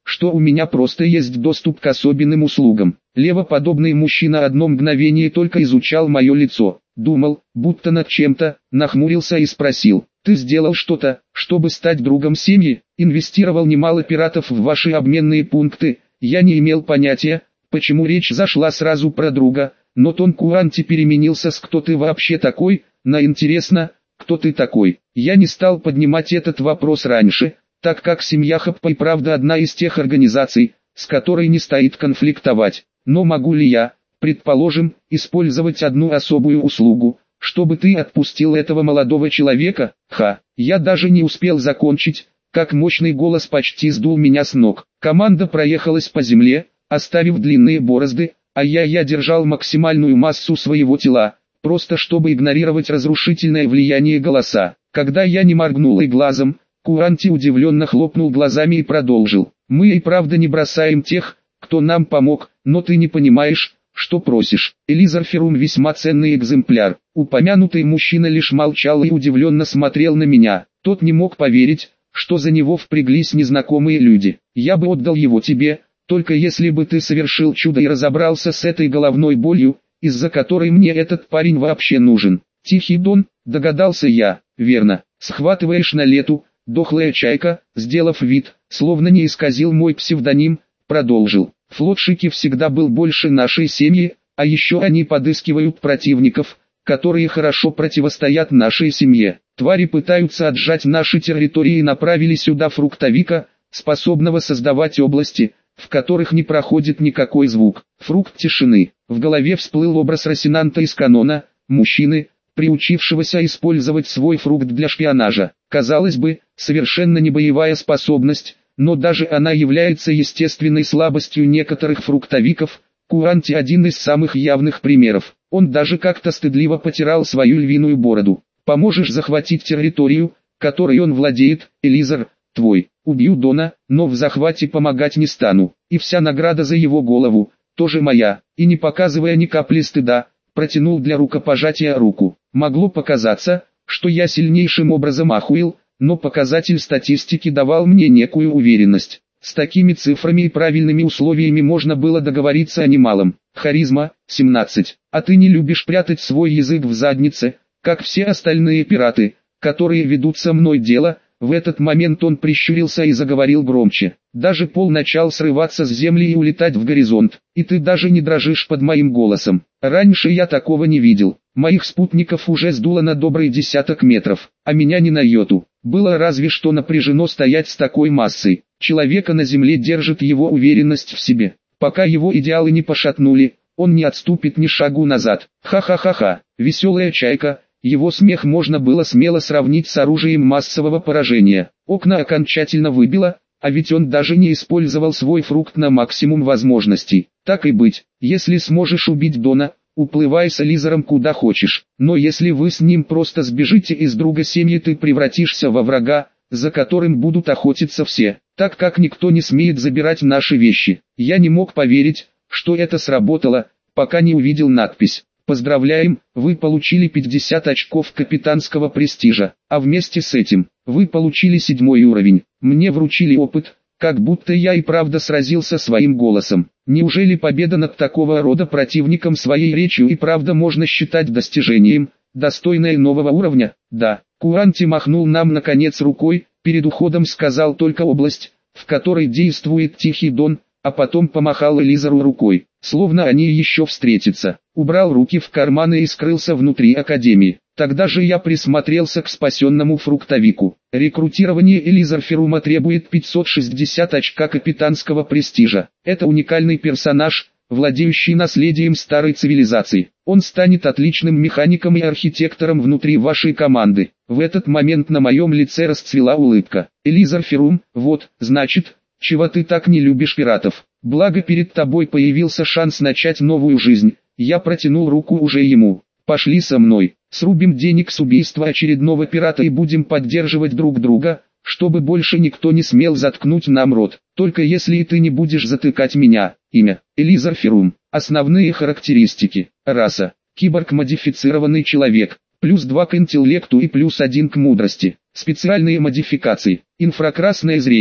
что у меня просто есть доступ к особенным услугам. Левоподобный мужчина одно мгновение только изучал мое лицо, думал, будто над чем-то, нахмурился и спросил: «Ты сделал что-то, чтобы стать другом семьи? Инвестировал немало пиратов в ваши обменные пункты?» Я не имел понятия, почему речь зашла сразу про друга, но тон Куанти переменился с «кто ты вообще такой?» на «интересно, кто ты такой?». Я не стал поднимать этот вопрос раньше, так как семья Хаппа и правда одна из тех организаций, с которой не стоит конфликтовать. Но могу ли я, предположим, использовать одну особую услугу, чтобы ты отпустил этого молодого человека? Ха, я даже не успел закончить, как мощный голос почти сдул меня с ног. Команда проехалась по земле, оставив длинные борозды, а я я держал максимальную массу своего тела, просто чтобы игнорировать разрушительное влияние голоса. Когда я не моргнул и глазом, Куанти удивленно хлопнул глазами и продолжил: «Мы и правда не бросаем тех, кто нам помог, но ты не понимаешь, что просишь». Элизар Ферум весьма ценный экземпляр. Упомянутый мужчина лишь молчал и удивленно смотрел на меня. Тот не мог поверить, что за него впряглись незнакомые люди. «Я бы отдал его тебе, только если бы ты совершил чудо и разобрался с этой головной болью, из-за которой мне этот парень вообще нужен». «Тихий Дон», догадался я. «Верно, схватываешь на лету». Дохлая чайка, сделав вид, словно не исказил мой псевдоним, продолжил: «Флот Шики всегда был больше нашей семьи, а еще они подыскивают противников, которые хорошо противостоят нашей семье. Твари пытаются отжать наши территории и направили сюда фруктовика, способного создавать области, в которых не проходит никакой звук. Фрукт тишины». В голове всплыл образ Росинанта из канона, мужчины, приучившегося использовать свой фрукт для шпионажа. Казалось бы, совершенно не боевая способность, но даже она является естественной слабостью некоторых фруктовиков. Куанти один из самых явных примеров. Он даже как-то стыдливо потирал свою львиную бороду. «Поможешь захватить территорию, которой он владеет, Элизар, твой. Убью Дона, но в захвате помогать не стану. И вся награда за его голову, тоже моя». И не показывая ни капли стыда, протянул для рукопожатия руку. Могло показаться, что я сильнейшим образом охуел, но показатель статистики давал мне некую уверенность. С такими цифрами и правильными условиями можно было договориться о немалом. Харизма – семнадцать. А ты не любишь прятать свой язык в заднице, как все остальные пираты, которые ведут со мной дело. В этот момент он прищурился и заговорил громче. Даже пол начал срываться с земли и улетать в горизонт. И ты даже не дрожишь под моим голосом. Раньше я такого не видел. Моих спутников уже сдуло на добрый десяток метров, а меня ни на йоту. Было разве что напряжено стоять с такой массой. Человека на земле держит его уверенность в себе. Пока его идеалы не пошатнули, он не отступит ни шагу назад. Ха-ха-ха-ха, веселая чайка. Его смех можно было смело сравнить с оружием массового поражения. Окна окончательно выбило, а ведь он даже не использовал свой фрукт на максимум возможностей. Так и быть, если сможешь убить Дона, уплывай с Элизаром куда хочешь. Но если вы с ним просто сбежите из друга семьи, ты превратишься во врага, за которым будут охотиться все, так как никто не смеет забирать наши вещи. Я не мог поверить, что это сработало, пока не увидел надпись. Поздравляем, вы получили пятьдесят очков капитанского престижа, а вместе с этим, вы получили седьмой уровень. Мне вручили опыт, как будто я и правда сразился своим голосом. Неужели победа над такого рода противником своей речью и правда можно считать достижением, достойное нового уровня? Да. Куанти махнул нам наконец рукой, перед уходом сказал только область, в которой действует Тихий Дон, а потом помахал Элизару рукой, словно они еще встретятся. Убрал руки в карманы и скрылся внутри академии. Тогда же я присмотрелся к спасенному фруктовику. Рекрутирование Элизар Ферума требует пятьсот шестьдесят очка капитанского престижа. Это уникальный персонаж, владеющий наследием старой цивилизации. Он станет отличным механиком и архитектором внутри вашей команды. В этот момент на моем лице расцвела улыбка. Элизар Ферум, вот, значит, чего ты так не любишь пиратов. Благо перед тобой появился шанс начать новую жизнь. Я протянул руку уже ему. Пошли со мной, срубим денег с убийства очередного пирата и будем поддерживать друг друга, чтобы больше никто не смел заткнуть нам рот. Только если и ты не будешь затыкать меня. Имя: Элизар Ферум. Основные характеристики: раса: киборг-модифицированный человек, плюс два к интеллекту и плюс один к мудрости. Специальные модификации: инфракрасное зрение,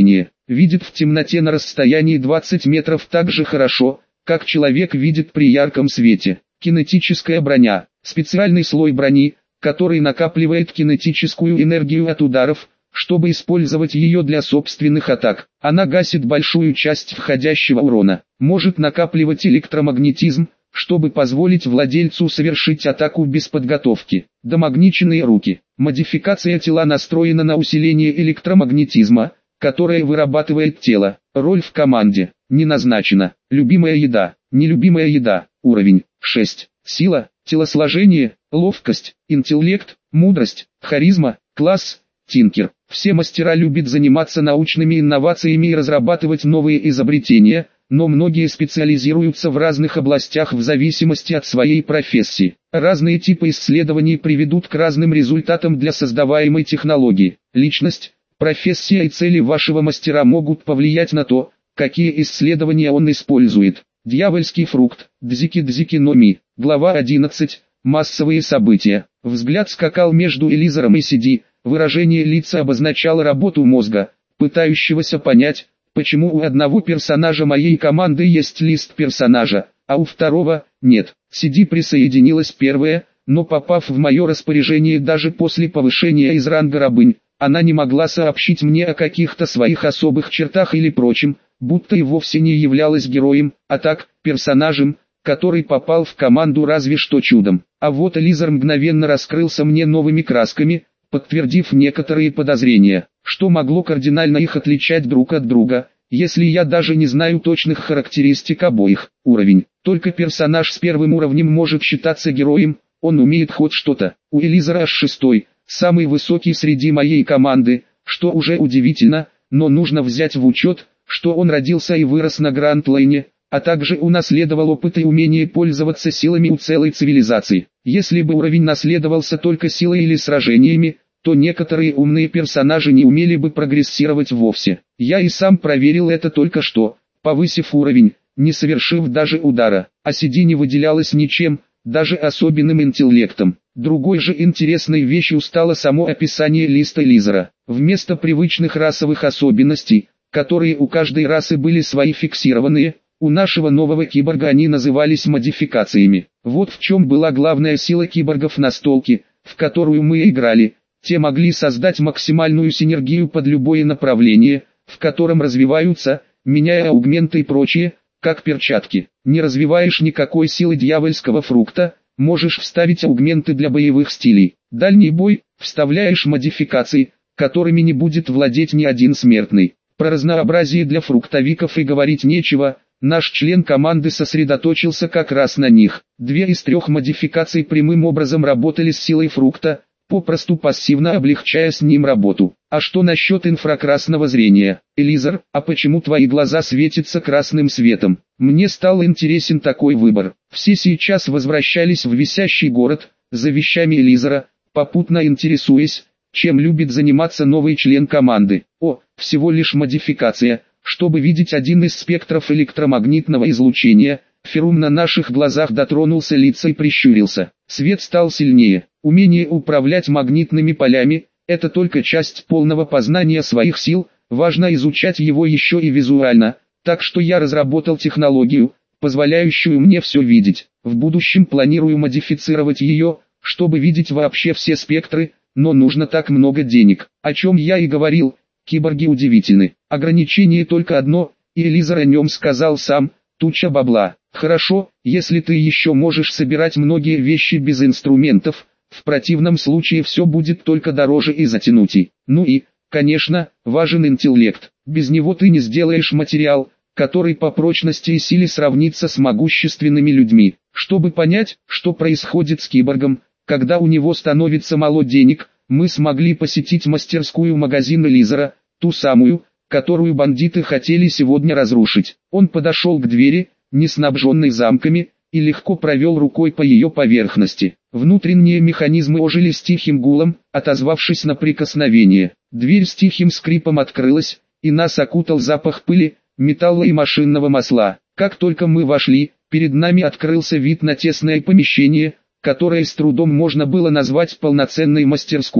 видит в темноте на расстоянии двадцати метров так же хорошо, как человек видит при ярком свете. Кинетическая броня – специальный слой брони, который накапливает кинетическую энергию от ударов, чтобы использовать ее для собственных атак. Она гасит большую часть входящего урона, может накапливать электромагнетизм, чтобы позволить владельцу совершить атаку без подготовки. Домагниченные руки. Модификация тела настроена на усиление электромагнетизма, которое вырабатывает тело. Роль в команде не назначена. Любимая еда, нелюбимая еда. Уровень шесть. Сила, телосложение, ловкость, интеллект, мудрость, харизма, класс, тинкер. Все мастера любят заниматься научными инновациями и разрабатывать новые изобретения, но многие специализируются в разных областях в зависимости от своей профессии. Разные типы исследований приведут к разным результатам для создаваемой технологии. Личность, профессия и цели вашего мастера могут повлиять на то, какие исследования он использует. Дьявольский фрукт, Дзики-Дзики но Ми. Глава одиннадцать. Массовые события. Взгляд скакал между Элизером и Сиди. Выражение лица обозначало работу мозга, пытающегося понять, почему у одного персонажа моей команды есть лист персонажа, а у второго – нет. Сиди присоединилась первая, но попав в мое распоряжение даже после повышения из ранга рабынь, она не могла сообщить мне о каких-то своих особых чертах или прочем, будто и вовсе не являлась героем, а так, персонажем, который попал в команду разве что чудом. А вот Элизер мгновенно раскрылся мне новыми красками, подтвердив некоторые подозрения, что могло кардинально их отличать друг от друга, если я даже не знаю точных характеристик обоих. Уровень. Только персонаж с первым уровнем может считаться героем, он умеет хоть что-то. У Элизера аж шестой, самый высокий среди моей команды, что уже удивительно, но нужно взять в учет, что он родился и вырос на Гранд-Лейне, а также унаследовал опыт и умение пользоваться силами у целой цивилизации. Если бы уровень наследовался только силой или сражениями, то некоторые умные персонажи не умели бы прогрессировать вовсе. Я и сам проверил это только что, повысив уровень, не совершив даже удара. А Сиди не выделялась ничем, даже особенным интеллектом. Другой же интересной вещью стало само описание листа Элизера. Вместо привычных расовых особенностей, которые у каждой расы были свои фиксированные, у нашего нового киборга они назывались модификациями. Вот в чем была главная сила киборгов настолки, в которую мы играли. Те могли создать максимальную синергию под любое направление, в котором развиваются, меняя аугменты и прочее, как перчатки. Не развиваешь никакой силы дьявольского фрукта, можешь вставить аугменты для боевых стилей. Дальний бой, вставляешь модификации, которыми не будет владеть ни один смертный. Про разнообразие для фруктовиков и говорить нечего. Наш член команды сосредоточился как раз на них. Две из трех модификаций прямым образом работали с силой фрукта, попросту пассивно облегчая с ним работу. А что насчет инфракрасного зрения? Элизер, а почему твои глаза светятся красным светом? Мне стал интересен такой выбор. Все сейчас возвращались в висящий город, за вещами Элизера, попутно интересуясь, чем любит заниматься новый член команды. О, всего лишь модификация. Чтобы видеть один из спектров электромагнитного излучения, Ферум на наших глазах дотронулся лица и прищурился. Свет стал сильнее. Умение управлять магнитными полями – это только часть полного познания своих сил, важно изучать его еще и визуально, так что я разработал технологию, позволяющую мне все видеть. В будущем планирую модифицировать ее, чтобы видеть вообще все спектры, но нужно так много денег, о чем я и говорил. Киборги удивительны. Ограничение только одно, и Элизер о нем сказал сам, туча бабла. Хорошо, если ты еще можешь собирать многие вещи без инструментов, в противном случае все будет только дороже и затянутей. Ну и, конечно, важен интеллект. Без него ты не сделаешь материал, который по прочности и силе сравнится с могущественными людьми. Чтобы понять, что происходит с киборгом, когда у него становится мало денег, мы смогли посетить мастерскую магазина Элизера, ту самую, которую бандиты хотели сегодня разрушить. Он подошел к двери, не снабженной замками, и легко провел рукой по ее поверхности. Внутренние механизмы ожили с тихим гулом, отозвавшись на прикосновение. Дверь с тихим скрипом открылась, и нас окутал запах пыли, металла и машинного масла. Как только мы вошли, перед нами открылся вид на тесное помещение, которое с трудом можно было назвать полноценной мастерской.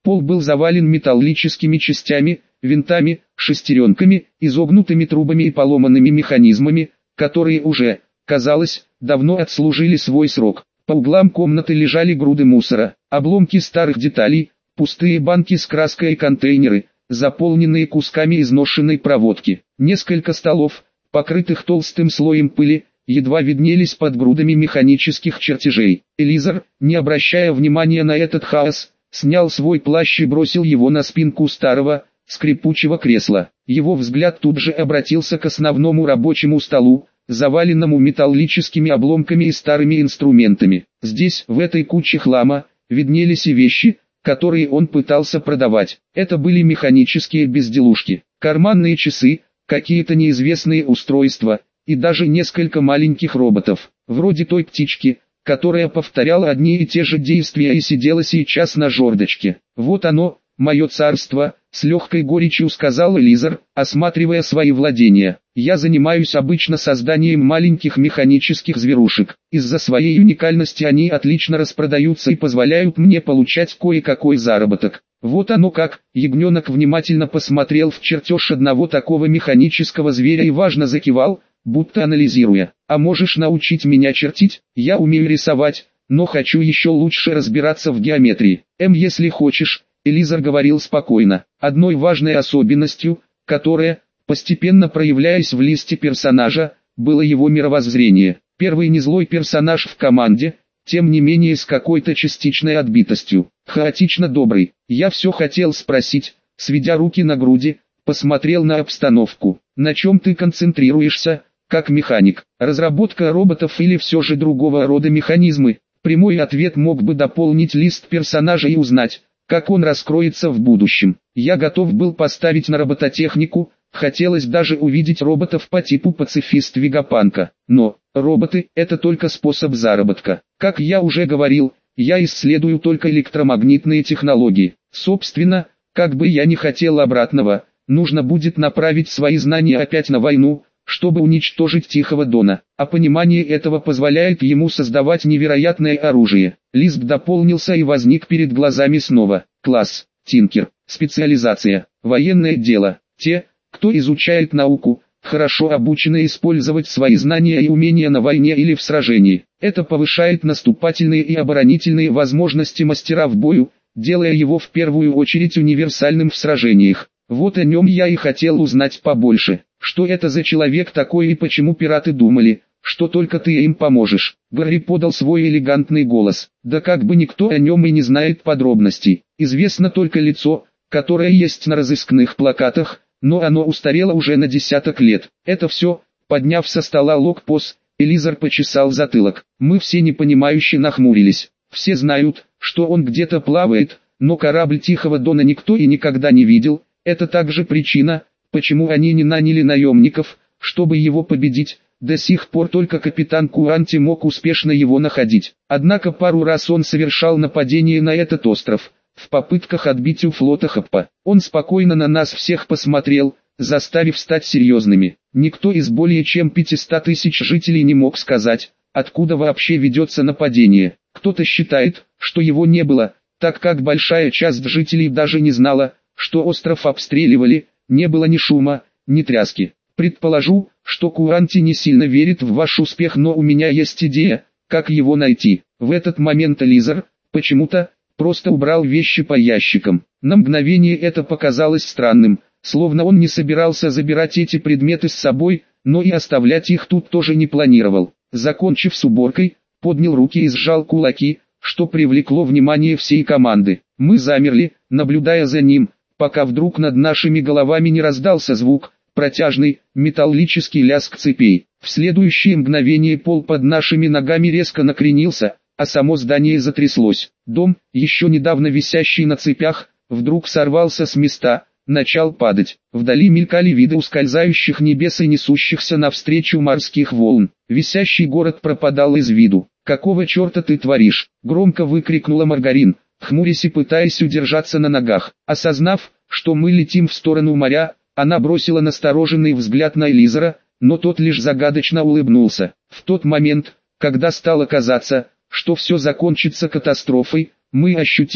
Пол был завален металлическими частями, винтами, шестеренками, изогнутыми трубами и поломанными механизмами, которые уже, казалось, давно отслужили свой срок. По углам комнаты лежали груды мусора, обломки старых деталей, пустые банки с краской и контейнеры, заполненные кусками изношенной проводки. Несколько столов, покрытых толстым слоем пыли, едва виднелись под грудами механических чертежей. Элизар, не обращая внимания на этот хаос, снял свой плащ и бросил его на спинку старого, скрипучего кресла. Его взгляд тут же обратился к основному рабочему столу, заваленному металлическими обломками и старыми инструментами. Здесь, в этой куче хлама, виднелись и вещи, которые он пытался продавать. Это были механические безделушки, карманные часы, какие-то неизвестные устройства, и даже несколько маленьких роботов, вроде той птички, которая повторяла одни и те же действия и сидела сейчас на жердочке. «Вот оно, мое царство», — с легкой горечью сказал Элизар, осматривая свои владения. «Я занимаюсь обычно созданием маленьких механических зверушек. Из-за своей уникальности они отлично распродаются и позволяют мне получать кое-какой заработок. Вот оно как». Ягненок внимательно посмотрел в чертеж одного такого механического зверя и важно закивал, будто анализируя. «А можешь научить меня чертить? Я умею рисовать, но хочу еще лучше разбираться в геометрии». «Эм, если хочешь», — Элизар говорил спокойно. Одной важной особенностью, которая, постепенно проявляясь в листе персонажа, было его мировоззрение. Первый незлой персонаж в команде, тем не менее с какой-то частичной отбитостью. Хаотично добрый. Я все хотел спросить, сведя руки на груди, посмотрел на обстановку. «На чем ты концентрируешься, как механик? Разработка роботов или все же другого рода механизмы?» Прямой ответ мог бы дополнить лист персонажа и узнать, как он раскроется в будущем. Я готов был поставить на робототехнику, хотелось даже увидеть роботов по типу пацифист Вегапанка. Но, роботы – это только способ заработка. Как я уже говорил, я исследую только электромагнитные технологии. Собственно, как бы я ни хотел обратного, нужно будет направить свои знания опять на войну, чтобы уничтожить Тихого Дона, а понимание этого позволяет ему создавать невероятное оружие. Лист дополнился и возник перед глазами снова. Класс, Тинкер, специализация, военное дело. Те, кто изучает науку, хорошо обучены использовать свои знания и умения на войне или в сражении. Это повышает наступательные и оборонительные возможности мастера в бою, делая его в первую очередь универсальным в сражениях. Вот о нем я и хотел узнать побольше. Что это за человек такой и почему пираты думали, что только ты им поможешь? Гарри подал свой элегантный голос. Да как бы никто о нем и не знает подробностей. Известно только лицо, которое есть на разыскных плакатах, но оно устарело уже на десяток лет. Это все. Подняв со стола локпос, Элизар почесал затылок. Мы все непонимающе нахмурились. Все знают, что он где-то плавает, но корабль Тихого Дона никто и никогда не видел. Это также причина, почему они не наняли наемников, чтобы его победить. До сих пор только капитан Куанти мог успешно его находить. Однако пару раз он совершал нападение на этот остров, в попытках отбить у флота Хаппа. Он спокойно на нас всех посмотрел, заставив стать серьезными. Никто из более чем пятисот тысяч жителей не мог сказать, откуда вообще ведется нападение. Кто-то считает, что его не было, так как большая часть жителей даже не знала, что остров обстреливали, не было ни шума, ни тряски. Предположу, что Куанти не сильно верит в ваш успех, но у меня есть идея, как его найти. В этот момент Элизар, почему-то, просто убрал вещи по ящикам. На мгновение это показалось странным, словно он не собирался забирать эти предметы с собой, но и оставлять их тут тоже не планировал. Закончив с уборкой, поднял руки и сжал кулаки, что привлекло внимание всей команды. Мы замерли, наблюдая за ним, пока вдруг над нашими головами не раздался звук, протяжный, металлический лязг цепей. В следующее мгновение пол под нашими ногами резко накренился, а само здание затряслось. Дом, еще недавно висящий на цепях, вдруг сорвался с места, начал падать. Вдали мелькали виды ускользающих небес и несущихся навстречу морских волн. Висящий город пропадал из виду. «Какого черта ты творишь?» — громко выкрикнула Маргарин, хмурясь и пытаясь удержаться на ногах. Осознав, что мы летим в сторону моря, она бросила настороженный взгляд на Элизара, но тот лишь загадочно улыбнулся. В тот момент, когда стало казаться, что все закончится катастрофой, мы ощутили,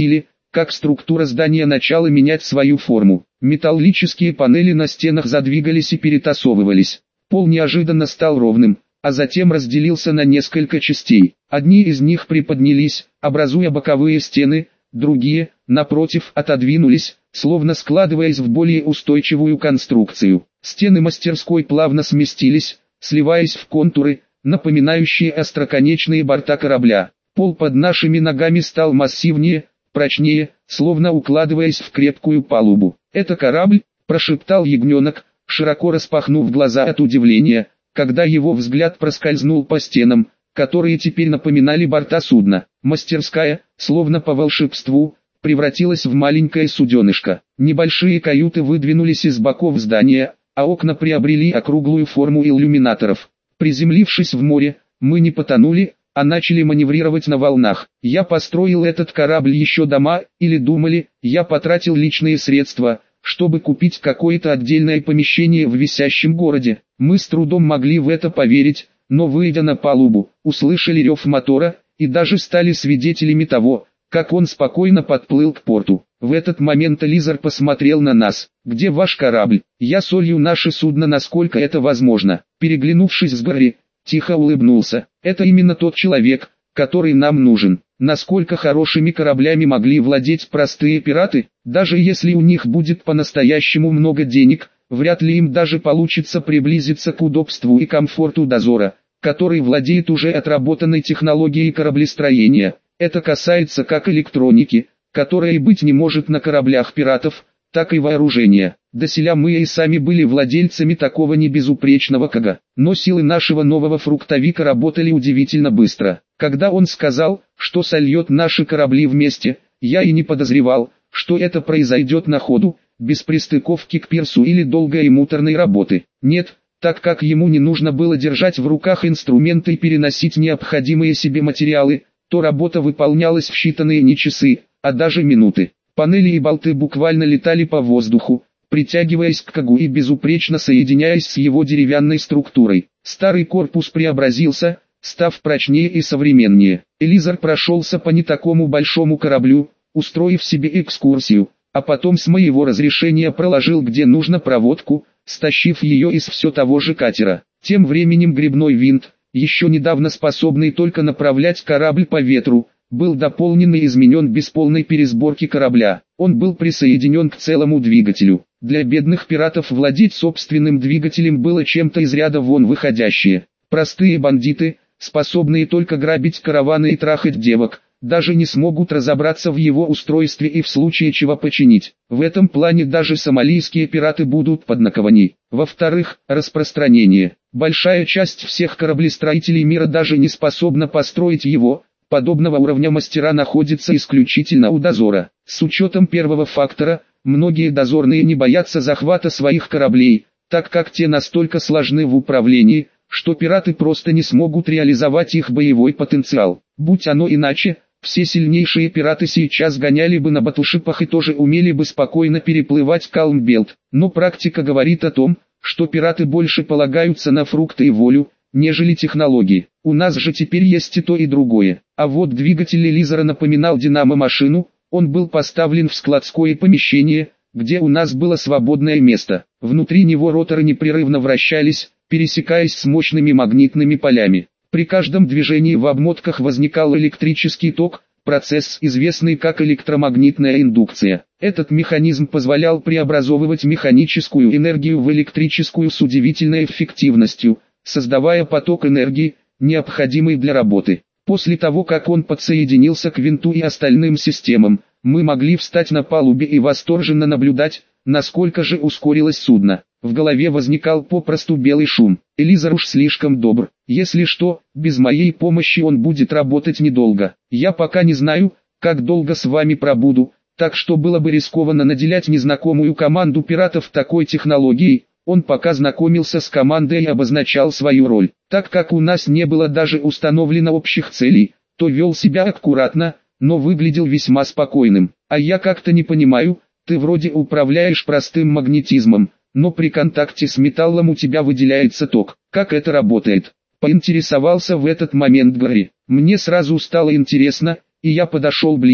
как структура здания начала менять свою форму. Металлические панели на стенах задвигались и перетасовывались. Пол неожиданно стал ровным, а затем разделился на несколько частей. Одни из них приподнялись, образуя боковые стены, другие, напротив, отодвинулись, словно складываясь в более устойчивую конструкцию. Стены мастерской плавно сместились, сливаясь в контуры, напоминающие остроконечные борта корабля. Пол под нашими ногами стал массивнее, прочнее, словно укладываясь в крепкую палубу. «Это корабль?» – прошептал ягненок, широко распахнув глаза от удивления, когда его взгляд проскользнул по стенам, которые теперь напоминали борта судна. Мастерская, словно по волшебству, превратилась в маленькое суденышко. Небольшие каюты выдвинулись из боков здания, а окна приобрели округлую форму иллюминаторов. Приземлившись в море, мы не потонули, а начали маневрировать на волнах. Я построил этот корабль еще дома, или думали, я потратил личные средства, чтобы купить какое-то отдельное помещение в висящем городе. Мы с трудом могли в это поверить, но выйдя на палубу, услышали рев мотора, и даже стали свидетелями того, как он спокойно подплыл к порту. В этот момент Элизар посмотрел на нас. «Где ваш корабль? Я солью наше судно, насколько это возможно». Переглянувшись с Гарри, тихо улыбнулся. «Это именно тот человек, который нам нужен». Насколько хорошими кораблями могли владеть простые пираты? Даже если у них будет по-настоящему много денег, вряд ли им даже получится приблизиться к удобству и комфорту дозора, который владеет уже отработанной технологией кораблестроения. Это касается как электроники, которая и быть не может на кораблях пиратов, так и вооружения. Доселе мы и сами были владельцами такого небезупречного КГ, но силы нашего нового фруктовика работали удивительно быстро. Когда он сказал, что сольет наши корабли вместе, я и не подозревал, что это произойдет на ходу, без пристыковки к пирсу или долгой и муторной работы. Нет, так как ему не нужно было держать в руках инструменты и переносить необходимые себе материалы, то работа выполнялась в считанные не часы, а даже минуты. Панели и болты буквально летали по воздуху, притягиваясь к КГу и безупречно соединяясь с его деревянной структурой. Старый корпус преобразился, став прочнее и современнее. Элизар прошелся по не такому большому кораблю, устроив себе экскурсию, а потом с моего разрешения проложил где нужно проводку, стащив ее из все того же катера. Тем временем гребной винт, еще недавно способный только направлять корабль по ветру, был дополнен и изменен без полной пересборки корабля. Он был присоединен к целому двигателю. Для бедных пиратов владеть собственным двигателем было чем-то из ряда вон выходящее. Простые бандиты, способные только грабить караваны и трахать девок, даже не смогут разобраться в его устройстве и в случае чего починить. В этом плане даже сомалийские пираты будут поднакованы. Во-вторых, распространение. Большая часть всех кораблестроителей мира даже не способна построить его. Подобного уровня мастера находится исключительно у дозора. С учетом первого фактора, многие дозорные не боятся захвата своих кораблей, так как те настолько сложны в управлении, что пираты просто не смогут реализовать их боевой потенциал. Будь оно иначе, все сильнейшие пираты сейчас гоняли бы на батушипах и тоже умели бы спокойно переплывать Калмбелт. Но практика говорит о том, что пираты больше полагаются на фрукты и волю, нежели технологии. У нас же теперь есть и то и другое. А вот двигатель Элизара напоминал динамо-машину, он был поставлен в складское помещение, где у нас было свободное место. Внутри него роторы непрерывно вращались, пересекаясь с мощными магнитными полями. При каждом движении в обмотках возникал электрический ток, процесс, известный как электромагнитная индукция. Этот механизм позволял преобразовывать механическую энергию в электрическую с удивительной эффективностью, создавая поток энергии, необходимый для работы. После того, как он подсоединился к винту и остальным системам, мы могли встать на палубе и восторженно наблюдать, насколько же ускорилось судно. В голове возникал попросту белый шум. Элизар уж слишком добр. Если что, без моей помощи он будет работать недолго. Я пока не знаю, как долго с вами пробуду, так что было бы рискованно наделять незнакомую команду пиратов такой технологией. Он пока знакомился с командой и обозначал свою роль. Так как у нас не было даже установлено общих целей, то вел себя аккуратно, но выглядел весьма спокойным. А я как-то не понимаю, ты вроде управляешь простым магнетизмом, но при контакте с металлом у тебя выделяется ток. Как это работает? Поинтересовался в этот момент Гарри. Мне сразу стало интересно, и я подошел ближе,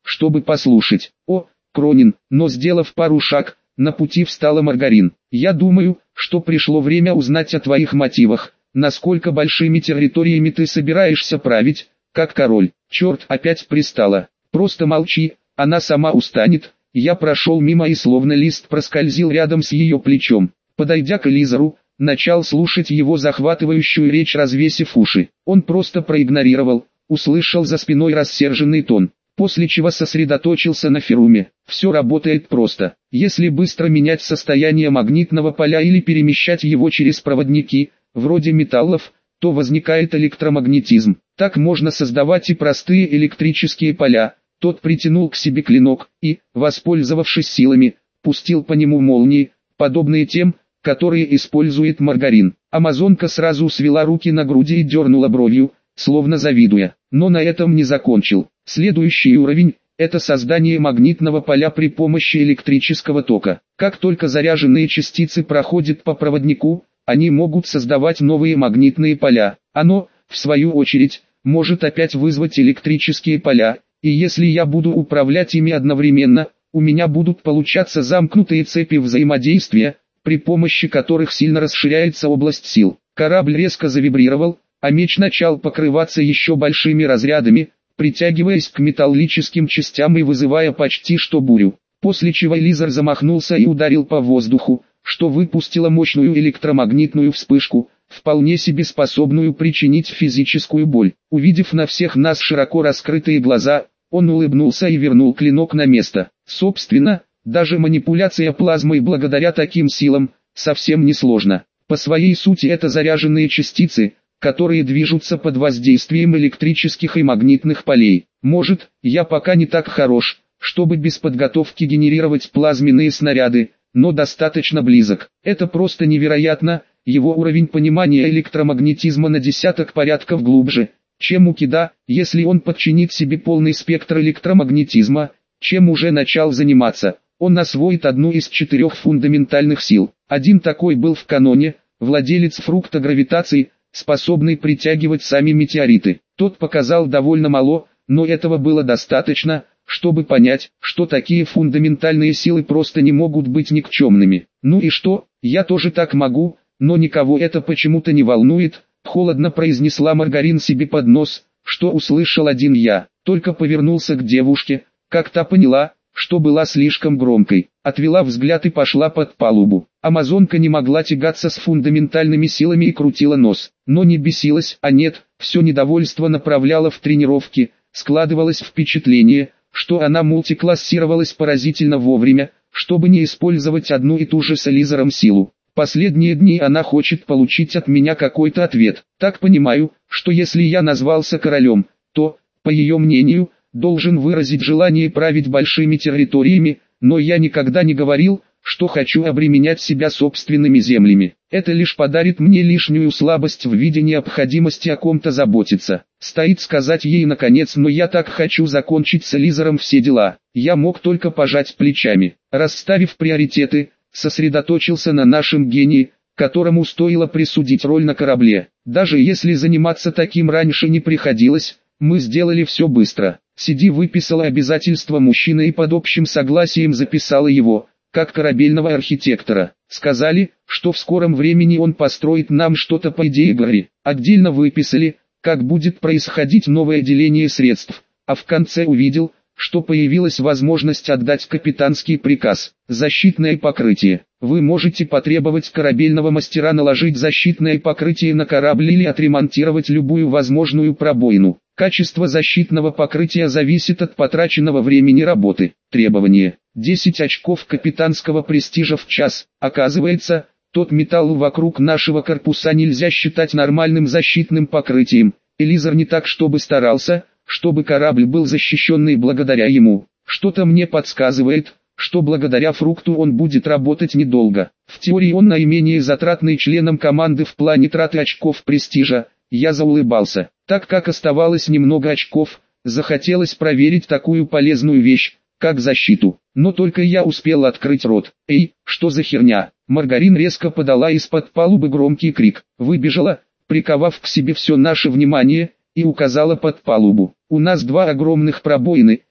чтобы послушать. О, Кронин, но сделав пару шаг, на пути встала Маргарин. Я думаю, что пришло время узнать о твоих мотивах, насколько большими территориями ты собираешься править, как король. Черт, опять пристала. Просто молчи, она сама устанет. Я прошел мимо и словно лист проскользил рядом с ее плечом. Подойдя к Элизару, начал слушать его захватывающую речь, развесив уши. Он просто проигнорировал, услышал за спиной рассерженный тон, после чего сосредоточился на Феруме. Все работает просто. Если быстро менять состояние магнитного поля или перемещать его через проводники, вроде металлов, то возникает электромагнетизм. Так можно создавать и простые электрические поля. Тот притянул к себе клинок и, воспользовавшись силами, пустил по нему молнии, подобные тем, которые использует Маргарин. Амазонка сразу свела руки на груди и дернула бровью, словно завидуя. Но на этом не закончил. Следующий уровень – это создание магнитного поля при помощи электрического тока. Как только заряженные частицы проходят по проводнику, они могут создавать новые магнитные поля. Оно, в свою очередь, может опять вызвать электрические поля, и если я буду управлять ими одновременно, у меня будут получаться замкнутые цепи взаимодействия, при помощи которых сильно расширяется область сил. Корабль резко завибрировал, а меч начал покрываться еще большими разрядами, притягиваясь к металлическим частям и вызывая почти что бурю. После чего Элизар замахнулся и ударил по воздуху, что выпустило мощную электромагнитную вспышку, вполне себе способную причинить физическую боль. Увидев на всех нас широко раскрытые глаза, он улыбнулся и вернул клинок на место. Собственно, даже манипуляция плазмой благодаря таким силам, совсем не сложно. По своей сути это заряженные частицы, которые движутся под воздействием электрических и магнитных полей. Может, я пока не так хорош, чтобы без подготовки генерировать плазменные снаряды, но достаточно близок. Это просто невероятно, его уровень понимания электромагнетизма на десяток порядков глубже, чем у Кида, если он подчинит себе полный спектр электромагнетизма, чем уже начал заниматься. Он освоит одну из четырех фундаментальных сил. Один такой был в каноне, владелец фрукта гравитации, способный притягивать сами метеориты. Тот показал довольно мало, но этого было достаточно, чтобы понять, что такие фундаментальные силы просто не могут быть никчемными. Ну и что, я тоже так могу, но никого это почему-то не волнует, холодно произнесла Маргарин себе под нос, что услышал один я. Только повернулся к девушке, как та поняла, что была слишком громкой, отвела взгляд и пошла под палубу. Амазонка не могла тягаться с фундаментальными силами и крутила нос, но не бесилась, а нет, все недовольство направляло в тренировки. Складывалось впечатление, что она мультиклассировалась поразительно вовремя, чтобы не использовать одну и ту же с Элизаром силу. Последние дни она хочет получить от меня какой-то ответ. Так понимаю, что если я назвался королем, то, по ее мнению, должен выразить желание править большими территориями, но я никогда не говорил, что хочу обременять себя собственными землями. Это лишь подарит мне лишнюю слабость в виде необходимости о ком-то заботиться. Стоит сказать ей наконец, но я так хочу закончить с Элизаром все дела. Я мог только пожать плечами. Расставив приоритеты, сосредоточился на нашем гении, которому стоило присудить роль на корабле. Даже если заниматься таким раньше не приходилось, мы сделали все быстро. Сиди выписала обязательство мужчины и под общим согласием записала его, как корабельного архитектора. Сказали, что в скором времени он построит нам что-то по идее Гарри. Отдельно выписали, как будет происходить новое деление средств, а в конце увидел, что появилась возможность отдать капитанский приказ. Защитное покрытие. Вы можете потребовать корабельного мастера наложить защитное покрытие на корабль или отремонтировать любую возможную пробоину. Качество защитного покрытия зависит от потраченного времени работы. Требование: десять очков капитанского престижа в час. Оказывается, тот металл вокруг нашего корпуса нельзя считать нормальным защитным покрытием. Элизар не так чтобы старался, чтобы корабль был защищенный благодаря ему. Что-то мне подсказывает, что благодаря фрукту он будет работать недолго. В теории он наименее затратный членом команды в плане траты очков престижа. Я заулыбался. Так как оставалось немного очков, захотелось проверить такую полезную вещь, как защиту. Но только я успел открыть рот. «Эй, что за херня?» Маргарин резко подала из-под палубы громкий крик. Выбежала, приковав к себе все наше внимание, и указала под палубу. У нас два огромных пробоины,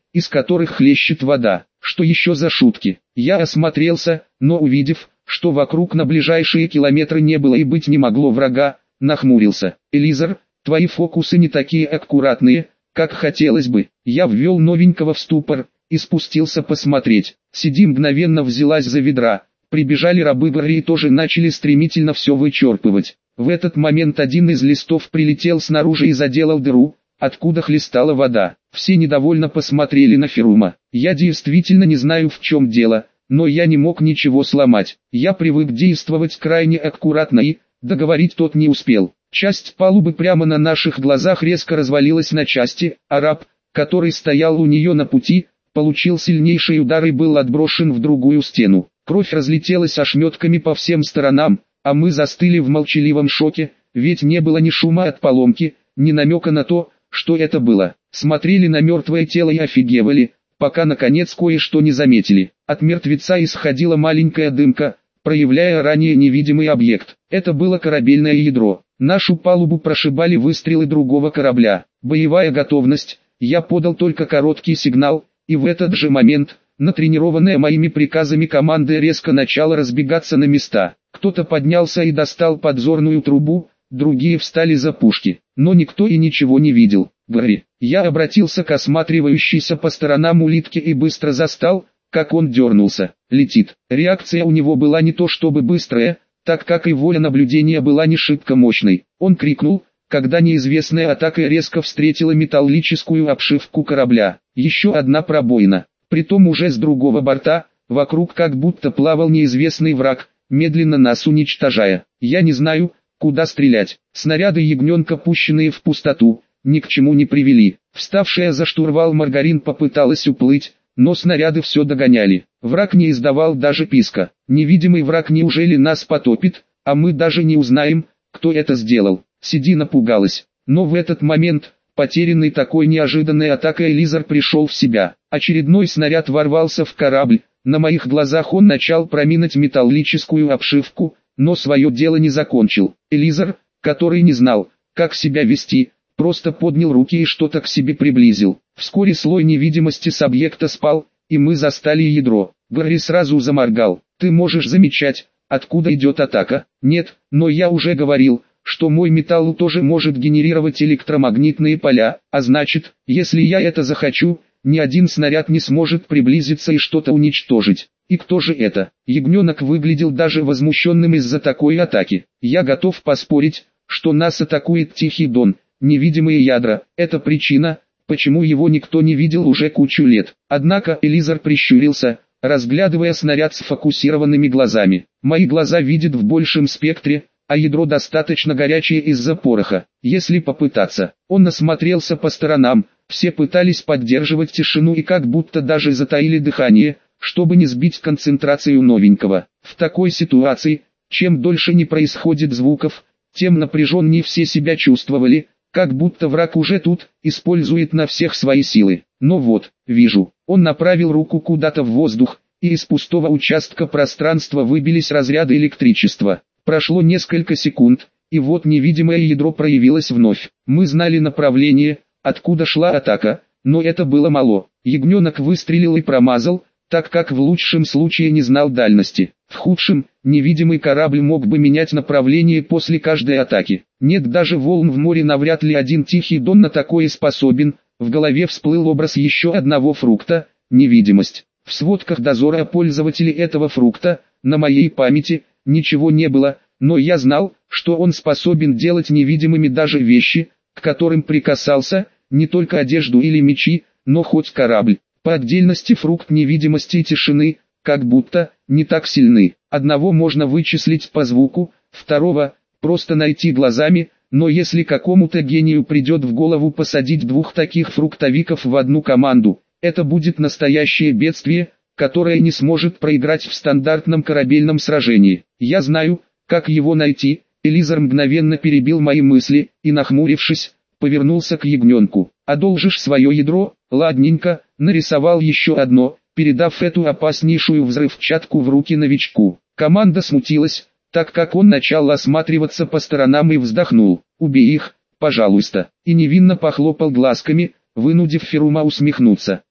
из которых хлещет вода. Что еще за шутки? Я осмотрелся, но увидев, что вокруг на ближайшие километры не было и быть не могло врага, нахмурился. Элизар, твои фокусы не такие аккуратные, как хотелось бы. Я ввел новенького в ступор и спустился посмотреть. Сиди мгновенно взялась за ведра. Прибежали рабы Гарри и тоже начали стремительно все вычерпывать. В этот момент один из листов прилетел снаружи и заделал дыру, откуда хлестала вода. Все недовольно посмотрели на Ферума. Я действительно не знаю, в чем дело, но я не мог ничего сломать. Я привык действовать крайне аккуратно и договорить тот не успел. Часть палубы прямо на наших глазах резко развалилась на части, а раб, который стоял у нее на пути, получил сильнейший удар и был отброшен в другую стену. Кровь разлетелась ошметками по всем сторонам, а мы застыли в молчаливом шоке, ведь не было ни шума от поломки, ни намека на то, что это было. Смотрели на мертвое тело и офигевали, пока наконец кое-что не заметили. От мертвеца исходила маленькая дымка, проявляя ранее невидимый объект. Это было корабельное ядро. Нашу палубу прошибали выстрелы другого корабля. Боевая готовность. Я подал только короткий сигнал, и в этот же момент, натренированная моими приказами команда резко начала разбегаться на места. Кто-то поднялся и достал подзорную трубу, другие встали за пушки, но никто и ничего не видел. Гарри, я обратился к осматривающейся по сторонам улитке и быстро застал, как он дернулся. Летит. Реакция у него была не то чтобы быстрая, так как и воля наблюдения была не шибко мощной. Он крикнул, когда неизвестная атака резко встретила металлическую обшивку корабля. Еще одна пробоина. Притом уже с другого борта, вокруг как будто плавал неизвестный враг, медленно нас уничтожая. Я не знаю, куда стрелять. Снаряды ягненка, пущенные в пустоту, ни к чему не привели. Вставшая за штурвал Маргарин попыталась уплыть, но снаряды все догоняли. Враг не издавал даже писка. Невидимый враг неужели нас потопит, а мы даже не узнаем, кто это сделал. Сиди напугалась. Но в этот момент, потерянный такой неожиданной атакой, Элизар пришел в себя. Очередной снаряд ворвался в корабль. На моих глазах он начал проминать металлическую обшивку, но свое дело не закончил. Элизар, который не знал, как себя вести, просто поднял руки и что-то к себе приблизил. Вскоре слой невидимости с объекта спал, и мы застали ядро. Гарри сразу заморгал. Ты можешь замечать, откуда идет атака? Нет, но я уже говорил, что мой металл тоже может генерировать электромагнитные поля, а значит, если я это захочу, ни один снаряд не сможет приблизиться и что-то уничтожить. И кто же это? Ягненок выглядел даже возмущенным из-за такой атаки. Я готов поспорить, что нас атакует Тихий Дон. Невидимые ядра – это причина, почему его никто не видел уже кучу лет. Однако Элизар прищурился, разглядывая снаряд с фокусированными глазами. Мои глаза видят в большем спектре, а ядро достаточно горячее из-за пороха. Если попытаться, он осмотрелся по сторонам, все пытались поддерживать тишину и как будто даже затаили дыхание, чтобы не сбить концентрацию новенького. В такой ситуации, чем дольше не происходит звуков, тем напряженнее все себя чувствовали, как будто враг уже тут, использует на всех свои силы. Но вот, вижу, он направил руку куда-то в воздух, и из пустого участка пространства выбились разряды электричества. Прошло несколько секунд, и вот невидимое ядро проявилось вновь. Мы знали направление, откуда шла атака, но это было мало. Ягненок выстрелил и промазал, так как в лучшем случае не знал дальности. В худшем, невидимый корабль мог бы менять направление после каждой атаки. Нет, даже волн в море навряд ли один Тихий Дон на такое способен. В голове всплыл образ еще одного фрукта – невидимость. В сводках дозора о пользователе этого фрукта, на моей памяти, ничего не было, но я знал, что он способен делать невидимыми даже вещи, к которым прикасался, не только одежду или мечи, но хоть корабль. По отдельности фрукт невидимости и тишины, как будто, не так сильны. Одного можно вычислить по звуку, второго – просто найти глазами, но если какому-то гению придет в голову посадить двух таких фруктовиков в одну команду, это будет настоящее бедствие, которое не сможет проиграть в стандартном корабельном сражении. Я знаю, как его найти. Элизар мгновенно перебил мои мысли и, нахмурившись, повернулся к ягненку. «Одолжишь свое ядро?» «Ладненько», нарисовал еще одно, передав эту опаснейшую взрывчатку в руки новичку. Команда смутилась, так как он начал осматриваться по сторонам и вздохнул. «Убей их, пожалуйста», и невинно похлопал глазками, вынудив Ферума усмехнуться.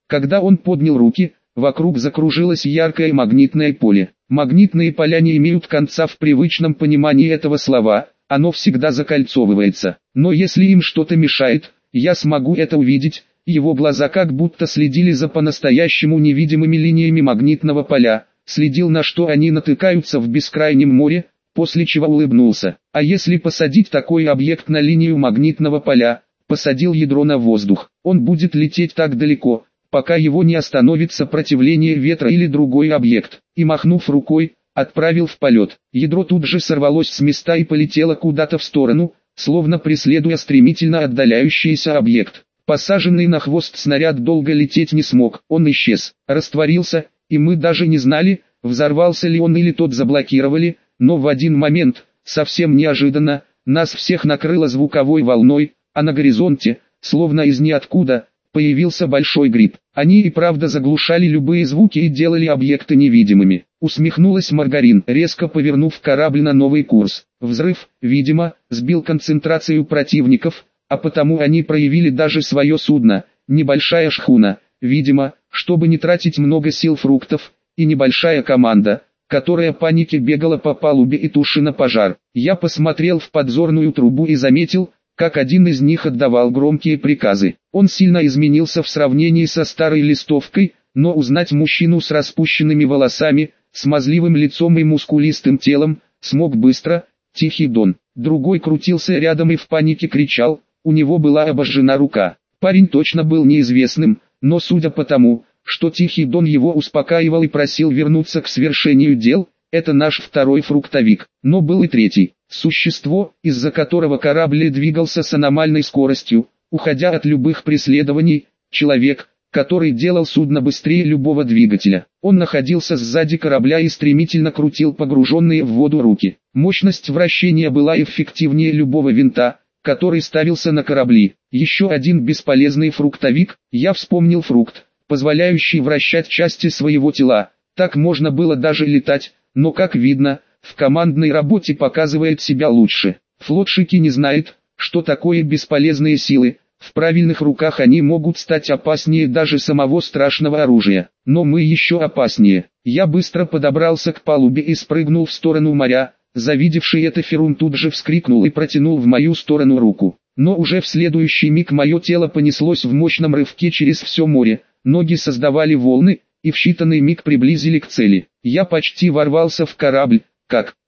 Когда он поднял руки, вокруг закружилось яркое магнитное поле. Магнитные поля не имеют конца в привычном понимании этого слова, оно всегда закольцовывается. Но если им что-то мешает, я смогу это увидеть. Его глаза как будто следили за по-настоящему невидимыми линиями магнитного поля, следил, на что они натыкаются в бескрайнем море, после чего улыбнулся. А если посадить такой объект на линию магнитного поля, посадил ядро на воздух, он будет лететь так далеко, пока его не остановит сопротивление ветра или другой объект, и, махнув рукой, отправил в полет. Ядро тут же сорвалось с места и полетело куда-то в сторону, словно преследуя стремительно отдаляющийся объект. Посаженный на хвост снаряд долго лететь не смог, он исчез, растворился, и мы даже не знали, взорвался ли он или тот заблокировали, но в один момент, совсем неожиданно, нас всех накрыло звуковой волной, а на горизонте, словно из ниоткуда, появился большой гриб. Они и правда заглушали любые звуки и делали объекты невидимыми. Усмехнулась Маргарин, резко повернув корабль на новый курс. Взрыв, видимо, сбил концентрацию противников, а потому они проявили даже свое судно, небольшая шхуна, видимо, чтобы не тратить много сил фруктов, и небольшая команда, которая панике бегала по палубе и тушила пожар. Я посмотрел в подзорную трубу и заметил, как один из них отдавал громкие приказы. Он сильно изменился в сравнении со старой листовкой, но узнать мужчину с распущенными волосами, смазливым лицом и мускулистым телом, смог быстро. Тихий Дон. Другой крутился рядом и в панике кричал, у него была обожжена рука. Парень точно был неизвестным, но судя по тому, что Тихий Дон его успокаивал и просил вернуться к свершению дел, это наш второй фруктовик. Но был и третий. Существо, из-за которого корабль двигался с аномальной скоростью, уходя от любых преследований, человек, который делал судно быстрее любого двигателя. Он находился сзади корабля и стремительно крутил погруженные в воду руки. Мощность вращения была эффективнее любого винта, который ставился на корабли. Еще один бесполезный фруктовик, я вспомнил фрукт, позволяющий вращать части своего тела. Так можно было даже летать, но как видно, в командной работе показывает себя лучше. Флотшики не знают, что такое бесполезные силы, в правильных руках они могут стать опаснее даже самого страшного оружия. Но мы еще опаснее. Я быстро подобрался к палубе и спрыгнул в сторону моря, завидевший это Ферун тут же вскрикнул и протянул в мою сторону руку. Но уже в следующий миг мое тело понеслось в мощном рывке через все море, ноги создавали волны, и в считанный миг приблизили к цели. Я почти ворвался в корабль, как